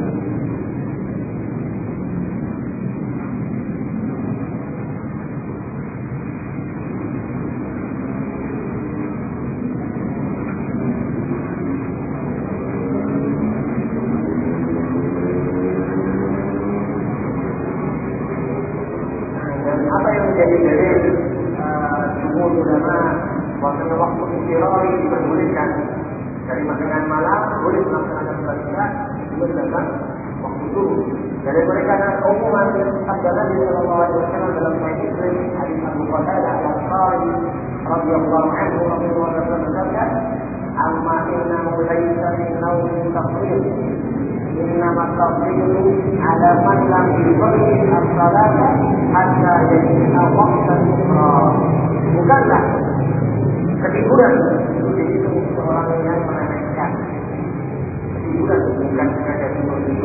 Jadi dari jumhur ulama bahwasanya waktu istirari diperbolehkan dari pertengahan malam boleh melaksanakan sholat Isya sebelum datang waktu subuh. Dari mereka adalah umuman sabda Nabi Sallallahu Alaihi Wasallam dalam Sahih Muslim hadis Abu Qatadah al-Ansari radhiyallahu anhu Rasulullah bersabda, "Amma innahu laysa min nawmin tafrid, innama tafridu ala man lam yusalli as-salata hatta yajina waqtan ukhra." Bukanlah ketiduran itu seorang yang meremehkan. Ketiduran bukan sekadar tidur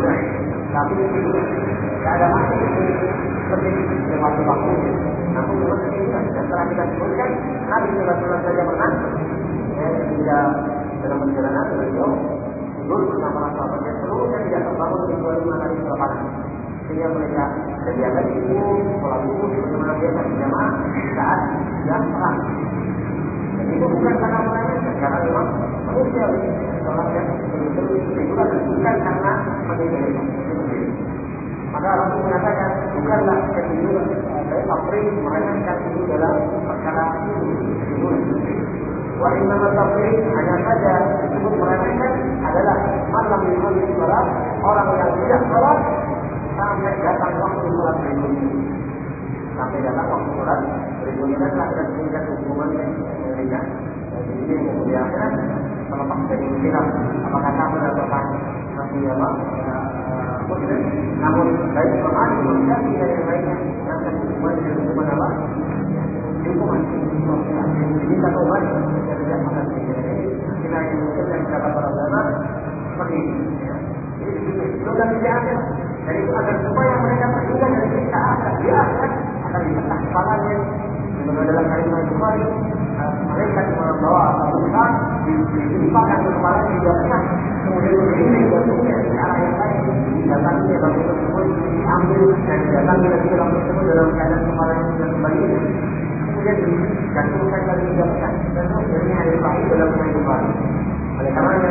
mati itu tidak ada mati itu seperti lewat waktu. Namun seperti itu dan setelah kita sebutkan Nabi Sallallahu Alaihi Wasallam saja pernah ya, tidak dalam perjalanan beliau tidur bersama sahabatnya seluruhnya tidak terbangun kecuali mengenai kelaparan. Sehingga mereka sediakan itu sholat subuh bagaimana biasa berjamaah saat jam perang. Dan itu bukan karena mereka, karena memang manusia sholat yang betul-betul hiburan bukan karena meninggal. Maka Rasul mengatakan bukanlah ketidur dari tafriq meremehkan itu dalam perkara tidur. Wa inna tafriq hanya saja disebut meremehkan adalah malam yusalli salat orang yang tidak salat sampai datang waktu sholat berikutnya. Sampai datang waktu sholat berikutnya dan ada tingkat hukuman yang memberikan di sini kemudian akhirat terlepas dari khilaf apakah kafir atau masih apa muslim. Namun baik Quran manusia dan yang lainnya yang hukuman dan hukuman apa? Hukuman. Jadi satu umat yang tidak makan ini kita yang mungkin yang dapat para ulama seperti ini. Jadi di sini sudah tidak ada. Jadi itu agar supaya mereka terhindar dari siksa akhirat di akhirat akan dipecah kepalanya. Dengan dalam kalimat Bukhari, mereka membawa satu besar ditimpakan ke kepalanya di jatuhkan, kemudian berdiri jatuhnya di arah yang lain, didatangi dalam tersebut, diambil dan didatangi lagi dalam tersebut dalam keadaan kepalanya sudah kembali. Kemudian dijatuhkan lagi dijatuhkan dan akhirnya ada sahih dalam kalimat Bukhari. Oleh karenanya,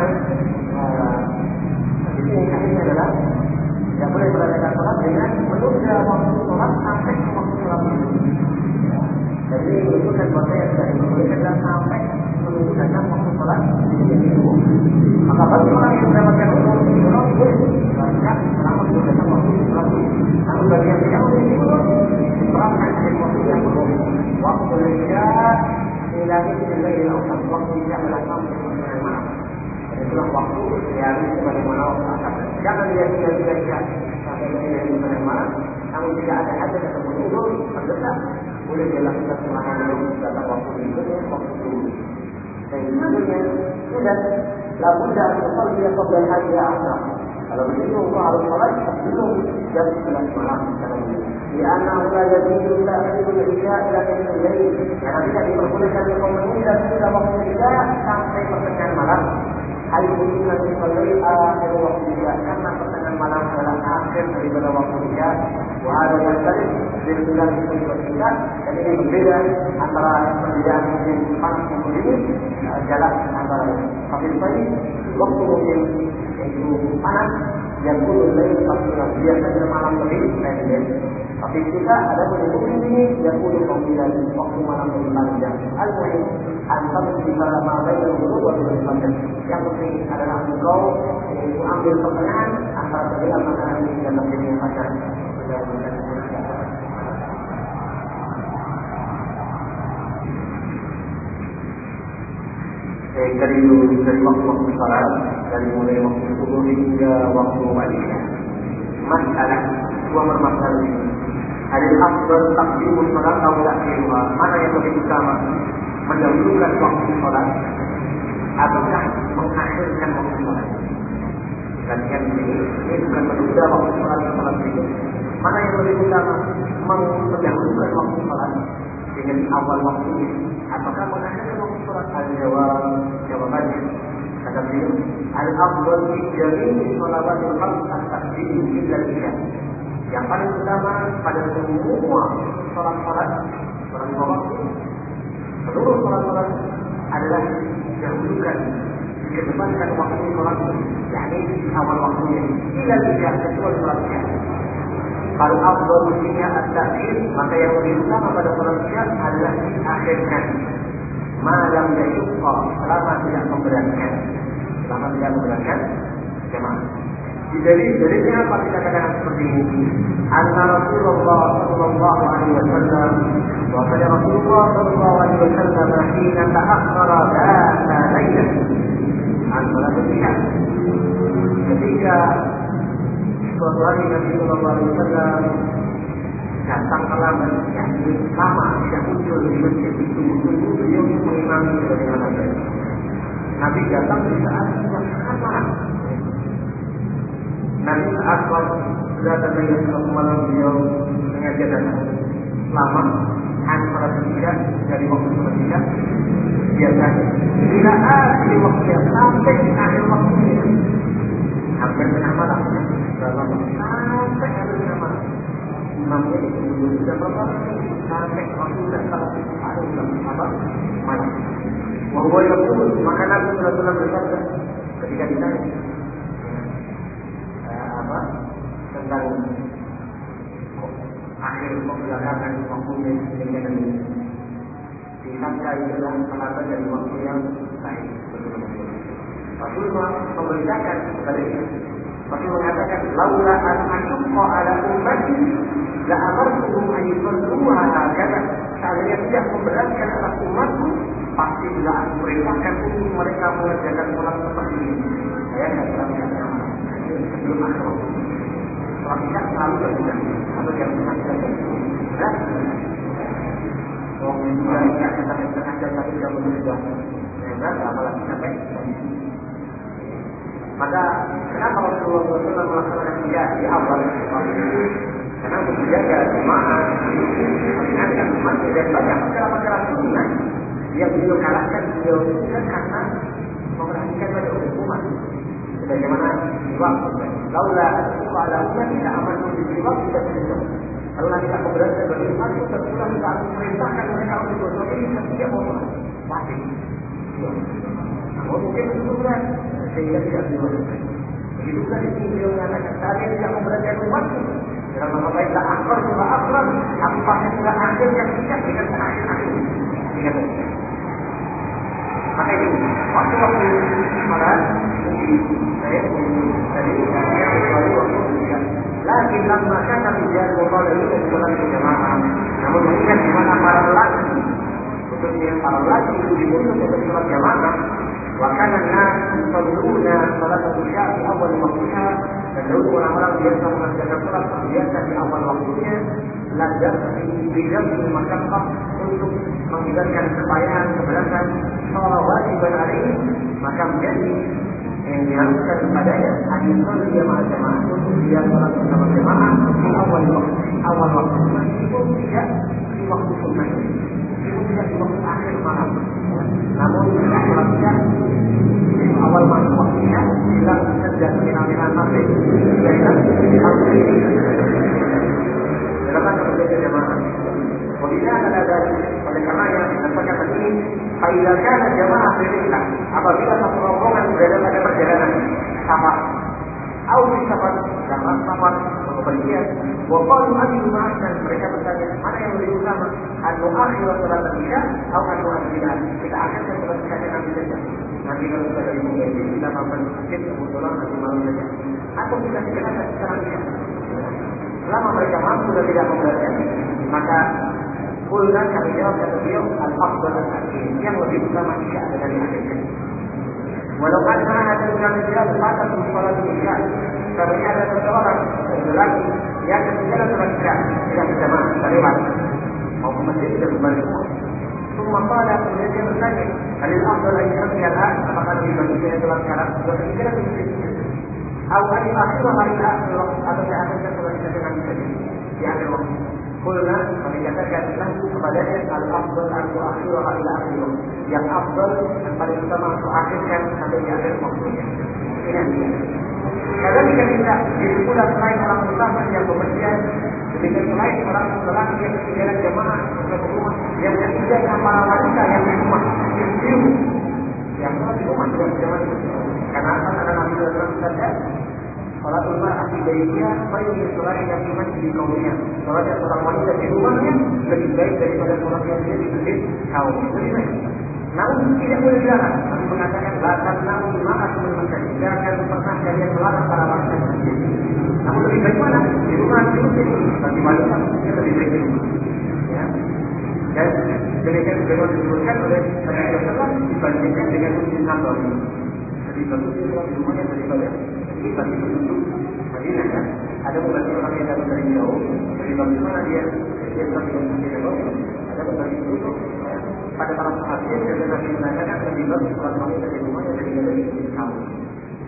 di sini akhirnya adalah tidak boleh merayakan sholat dengan menunda waktu sholat sampai ke waktu sholat itu. Jadi menunjukkan bahwa yang tidak diperbolehkan adalah sampai menunggu datang waktu sholat itu. Maka bagi orang yang mendapatkan umur, sholat boleh dilakukan selama menunggu datang waktu sholat itu. Namun bagi yang tidak memiliki umur, diterapkan dengan waktu yang belum. Waktu Isya ilahi ilahi al-awsat. Waktu Isya adalah sampai dengan malam. Itulah waktu yang sebagaimana waktu asar. Jangan dia tidak-tidak sampai dengan bulan malam. Namun tidak ada hajat atau menurut terdesak, boleh dilakukan selama belum datang waktu berikutnya, waktu dulu. Dan sebenarnya sudah labuda asal dia qabla al-hajjah asar. Kalau begitu engkau harus sholat sebelum jam sebelas malam. Karena Allah jadi sudah sebelum Isya ila qiyamul lail. Karena tidak diperbolehkan engkau menunda sudah waktu Isya sampai pertengahan malam. Hal ini nanti mulai akhir waktu Isya karena pertengahan malam adalah akhir daripada waktu Isya. Wahada yang tadi berbulan Isya dan ini berbeda antara perbedaan musim panas maupun dingin jarak antara kafir tadi waktu musim yaitu panas yang puluh lain pasti biasanya malam lebih pendek. Tapi kita ada pada musim ini yang puluh pemilihan waktu malam lebih panjang. Al-Muhim antara kita malam dan dulu waktu lebih panjang. Yang penting adalah engkau yaitu ambil pertengahan antara perbedaan makanan ini dan musim yang panjang. Dari dari waktu-waktu salat, dari mulai waktu subuh hingga waktu isya. Masalah dua permasalahan ini. Ada afdal taqdimul salat atau ta'khirha? Mana yang lebih utama? Mendahulukan waktu salat ataukah mengakhirkan waktu salat? Perhatikan ini, ini bukan menunda waktu salat ke salat berikut. Mana yang lebih utama? Mendahulukan waktu salat dengan awal waktunya apakah mengakhirkan waktu salat? Al-jawab, jawabannya kata beliau al-afdal fi jami'i shalawatil khams at-taqdim illa isya. Yang paling utama pada semua salat-salat salat waktu seluruh salat-salat adalah dahulukan dikedepankan waktu salat yakni awal waktunya illa isya kecuali salat isya. Kalau afdal fiha at-ta'khir maka yang lebih utama pada salat isya adalah diakhirkan malam yashqa selama tidak memberatkan selama tidak memberatkan jemaah. Jadi dalilnya apa kita katakan seperti ini? Anna Rasulullah sallallahu alaihi wasallam wa qala Rasulullah sallallahu alaihi wasallam hina ta'akhkhara dhata lailah an salat isya. Ketika suatu hari Nabi sallallahu alaihi wasallam datang terlambat, yakni lama tidak muncul di masjid itu, tunggu beliau mengimami bagaimana saja. Nabi datang di saat sudah sangat marah. Nabi saat sudah terbayar satu malam beliau mengajar datang lama antara tiga dari waktu ketiga biasanya bila akhir waktunya sampai akhir waktunya hampir tengah malam sampai akhir tengah malam imamnya itu sudah berapa sampai waktu sudah salah ada apa malam wahwa yaqul maka Nabi sallallahu alaihi wasallam bersabda ketika ditanya apa tentang akhir pembelakangan waktunya dengan ini disangka itulah penata dari waktu yang baik betul-betul. Rasulullah memberitakan sebaliknya. Rasul mengatakan, "Laula an asyqa ala ummati la amartuhum an yusalluha hakadha." Seandainya tidak memberatkan atas umatku, pasti tidak aku perintahkan untuk mereka mengerjakan sholat seperti ini. Saya tidak pernah mengatakan sebelum akhir waktu. Sholat isya selalu berjalan atau yang mengajar berat. Oh, sudah tidak sampai setengah jam tapi tidak sudah berat, apalagi sampai maka kenapa Rasulullah shallallahu alaihi wasallam melaksanakan tiga di awal waktu? Karena untuk menjaga jemaah, mengingatkan umat dan banyak perkara-perkara sunnah yang beliau kalahkan beliau bukan karena memperhatikan pada umat. Sebagaimana di waktu laula ala umat tidak aman di waktu tidak bisa. Kalau kita memberatkan bagi umat itu terpulang saat memerintahkan mereka untuk berdoa ini tidak mau pasti. Namun mungkin itu berat sehingga tidak dilakukan. Begitu juga di sini beliau mengatakan saya tidak memberatkan umatku. Dalam nama baik tak akbar juga akbar. Aku pasti juga akhirkan tidak dengan akhir-akhir. Ingat maka itu waktu-waktu malam saya tadi saya baru waktu tidak. Lakin lama kata bijar lokal itu bukan berjamaah. Namun mengingat di mana para lelaki, khususnya para lelaki itu dibutuh untuk sholat jamaah. Wakanan nas yusalluna salat isya di awal waktunya dan dahulu orang-orang biasa mengerjakan sholat biasa di awal waktunya. Lazar bidang masyaqqah untuk menghindarkan kepayahan keberatan sholat wajib hari maka menjadi yang diharuskan kepadanya hadisnya dia jamaah untuk dia sholat bersama jamaah di awal waktu awal waktu meskipun tidak di waktu sunnah meskipun tidak di waktu akhir malam namun tidak sholatnya di awal waktu waktunya bila sejak final-final maghrib dan dalam kemudian jamaah kemudian ada oleh karenanya dikatakan begini faidahkan jamaah beriklah apabila satu rombongan berada pada perjalanan safar atau di safar dalam safar bepergian waqalu ayyuhum ahsan mereka bertanya mana yang lebih utama anu akhir salat isya atau anu akhir kita akhirkan salat isya nanti saja nanti kalau sudah dari mungkin kita makan sedikit kebetulan nanti malam saja atau kita segerakan salat isya selama mereka mampu dan tidak memberatkan maka kulna kami jawab kata beliau al-afdal al-akhir yang lebih utama isya adalah di akhir. Walau anna ada kami jawab maka salat isya kami ada seseorang lelaki yang ketinggalan salat isya tidak berjamaah terlewat mau ke masjid tidak kembali semua. Semua pada kemudian dia bertanya al-afdal al-akhir apakah lebih bagus dia salat sekarang atau ketinggalan di masjid? Awal akhir hari akhir atau di akhir salat isya dengan saja di akhir waktu. Kulna kami katakan lahu kepadanya al-afdal aku akhirah ila akhirah yang afdal yang paling utama aku akhirkan sampai di akhir waktunya ini dia kadang jika kita jadi pula selain orang utama yang bepergian demikian selain orang lelaki yang ketinggalan jamaah yang di rumah yang ketiga para wanita yang di rumah istri yang di rumah tidak berjamaah karena akan ada Nabi sallallahu alaihi wasallam Salatul mar'ah fi baitiha khairun min salatiha fi masjid qaumiha. Salat seorang wanita di rumahnya lebih baik daripada salat yang dia di masjid kaum. Lebih baik. Namun tidak boleh dilarang. Nabi mengatakan la tamna'u ma'at min masjid. Jangan pernah kalian melarang para wanita di masjid. Namun lebih baik mana? Di rumah di masjid. Bagi wanita mungkin lebih baik di rumah. Ya. Dan demikian juga disebutkan oleh Nabi sallallahu alaihi wasallam dibandingkan dengan masjid Nabawi. Lebih bagus di rumahnya daripada ini bagi penduduk Madinah kan ada beberapa orang yang datang dari jauh dari bagaimana dia dia telah tidak bagus ada beberapa penduduk ya, pada para sahabat dan Nabi mengatakan lebih bagus sholat wanita dari rumahnya daripada dari kaum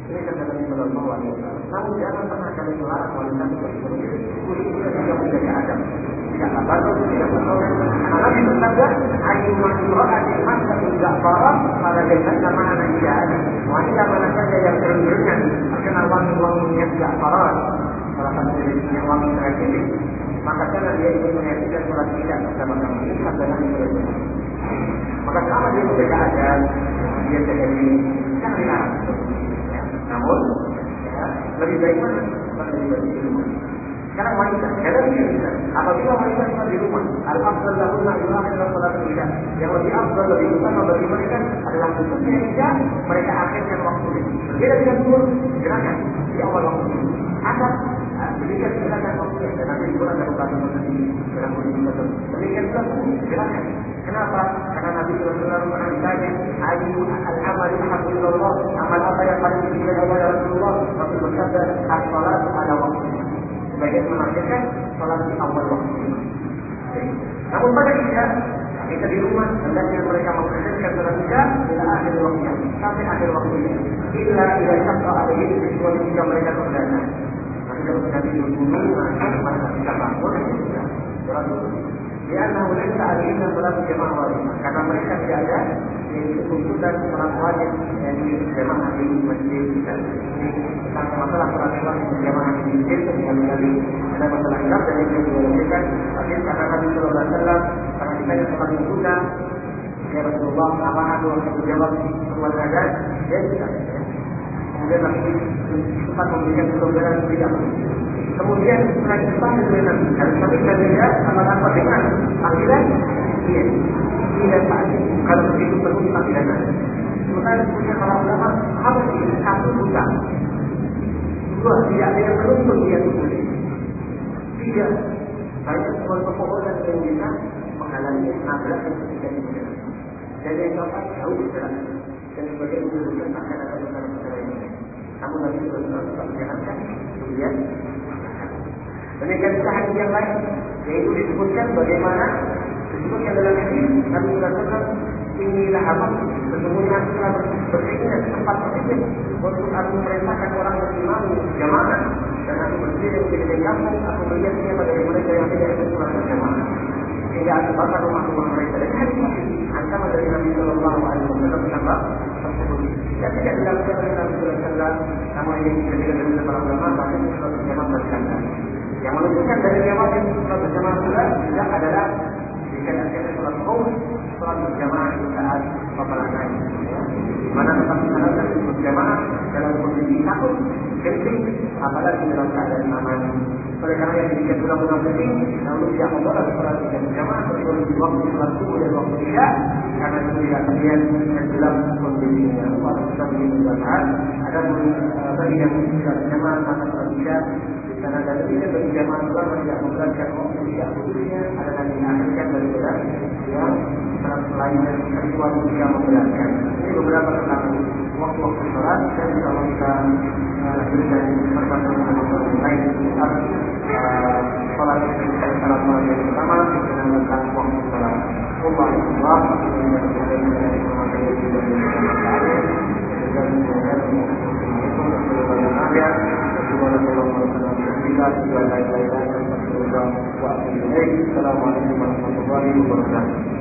Ini kata Nabi Sallallahu Alaihi Wasallam. Namun jangan pernah kalian melarang wanita untuk menjadi kulit-kulit juga menjaga adab. Tidak kabar, tidak bertolak. Karena Nabi bersabda, "Ayu masroati masa tidak parah pada dengan nama anak ibadah." Wanita mana saja yang berendrengan terkena wangi-wanginya tidak parah, salah satu jenisnya wangi terakhir, maka karena dia ingin menyaksikan sholat tidak bersama kami, ini sabda Nabi Sallallahu Alaihi Wasallam. Maka sama dia menjaga adab, dia jaga diri, jangan dilarang. Namun, ya, lebih baik mana? Lebih baik di rumah. Sekarang wanita, kadang bisa. Apabila wanita sholat di rumah, al-afdal lahunna yu'akhirna sholat isya. Yang lebih afdal, lebih utama bagi mereka adalah khususnya isya, mereka akhirkan waktu ini. Berbeda dengan zuhur, gerakan di awal waktu ini. Asar, demikian gerakan waktunya. Dan nanti zuhur ada beberapa sendiri dalam kondisi tertentu. Demikian pula gerakan. Kenapa? Karena Nabi Sallallahu Alaihi Wasallam pernah ditanya, "Ayu al-amal ahabbu ila Allah?" Amal apa yang paling dicintai Allah ya Rasulullah? Rasul bersabda, "As-salatu ala waktiha." Sebagian menafsirkan salat di awal waktu. Namun pada isya, kita di rumah hendaknya mereka mengerjakan salat isya ila akhir waktunya, sampai akhir waktunya. Illa ila syaqqa alaihi, kecuali jika mereka terdapat. Maka kalau terjadi di gunung, maka kita bangun ya sholat dulu. Karena mereka akhirnya sholat jamaah wajib. Karena mereka tidak ada yaitu tuntutan sholat wajib yang jamaah di masjid. Ini tentang masalah sholat wajib jamaah di masjid. Sekali-kali ada masalah hilaf dan yang dilakukan. Tapi karena Nabi Sallallahu Alaihi Wasallam karena ditanya sholat sunnah, ya Rasulullah, apa aku harus menjawab sebuah nazar? Dia tidak. Kemudian Nabi sempat memberikan kelonggaran tidak. Kemudian setelah itu sampai dengan harus kami berbeda sama-sama dengan panggilan iya, tidak pasti. Kalau begitu perlu panggilan nanti. Sementara punya para ulama apa sih satu buta, dua tidak ada yang menuntut dia tulis, tiga banyak sebuah pepohonan yang bisa menghalangi nabrak yang ketika dibuka. Jadi yang keempat jauh bergerak dan sebagai menunjukkan akan ada perkara-perkara yang lain. Namun Nabi Sallallahu Alaihi Wasallam menjalankan kemudian. Demikian juga hadis yang lain, yaitu disebutkan bagaimana disebutkan dalam hadis Nabi Sallallahu Alaihi Wasallam, inilah apa? Sesungguhnya aku telah berkeinginan sempat berpikir untuk aku merintahkan orang beriman jamaah dan aku berdiri di kampung, aku melihat siapa dari mereka yang tidak ikut sholat berjamaah. Sehingga aku bakar rumah-rumah mereka. Dan hadis ini ancaman dari Nabi Sallallahu Alaihi Wasallam tentang tersebut. Dan tidak dilakukan oleh Nabi Sallallahu Alaihi Wasallam, namun ini tidak dari para ulama bahkan sholat berjamaah berjamaah. Yang menunjukkan dari jamaah yang sholat berjamaah pula juga adalah jika ada sholat kaum, sholat berjamaah di saat peperangan. Di mana tempat sholat berjamaah dalam kondisi takut, genting, apalagi dalam keadaan aman. Oleh karena yang demikian pula munafik, lalu dia membolak sholat berjamaah kecuali di waktu sholat subuh dan waktu isya, karena itu tidak terlihat dan dalam kondisinya. Allah sudah menunjukkan ada bagi yang tidak berjamaah maka sholat isya. Karena dari ini bagi jamaah ulama tidak memberatkan waktu tidak khususnya adalah diakhirkan daripada yang salat lainnya kecuali jika memberatkan. Ini beberapa tentang waktu-waktu sholat dan kalau kita berikan pertanyaan yang lain tentang sholat dan salat malam yang pertama dengan tentang waktu sholat. Allah Allah Assalamualaikum warahmatullahi wabarakatuh.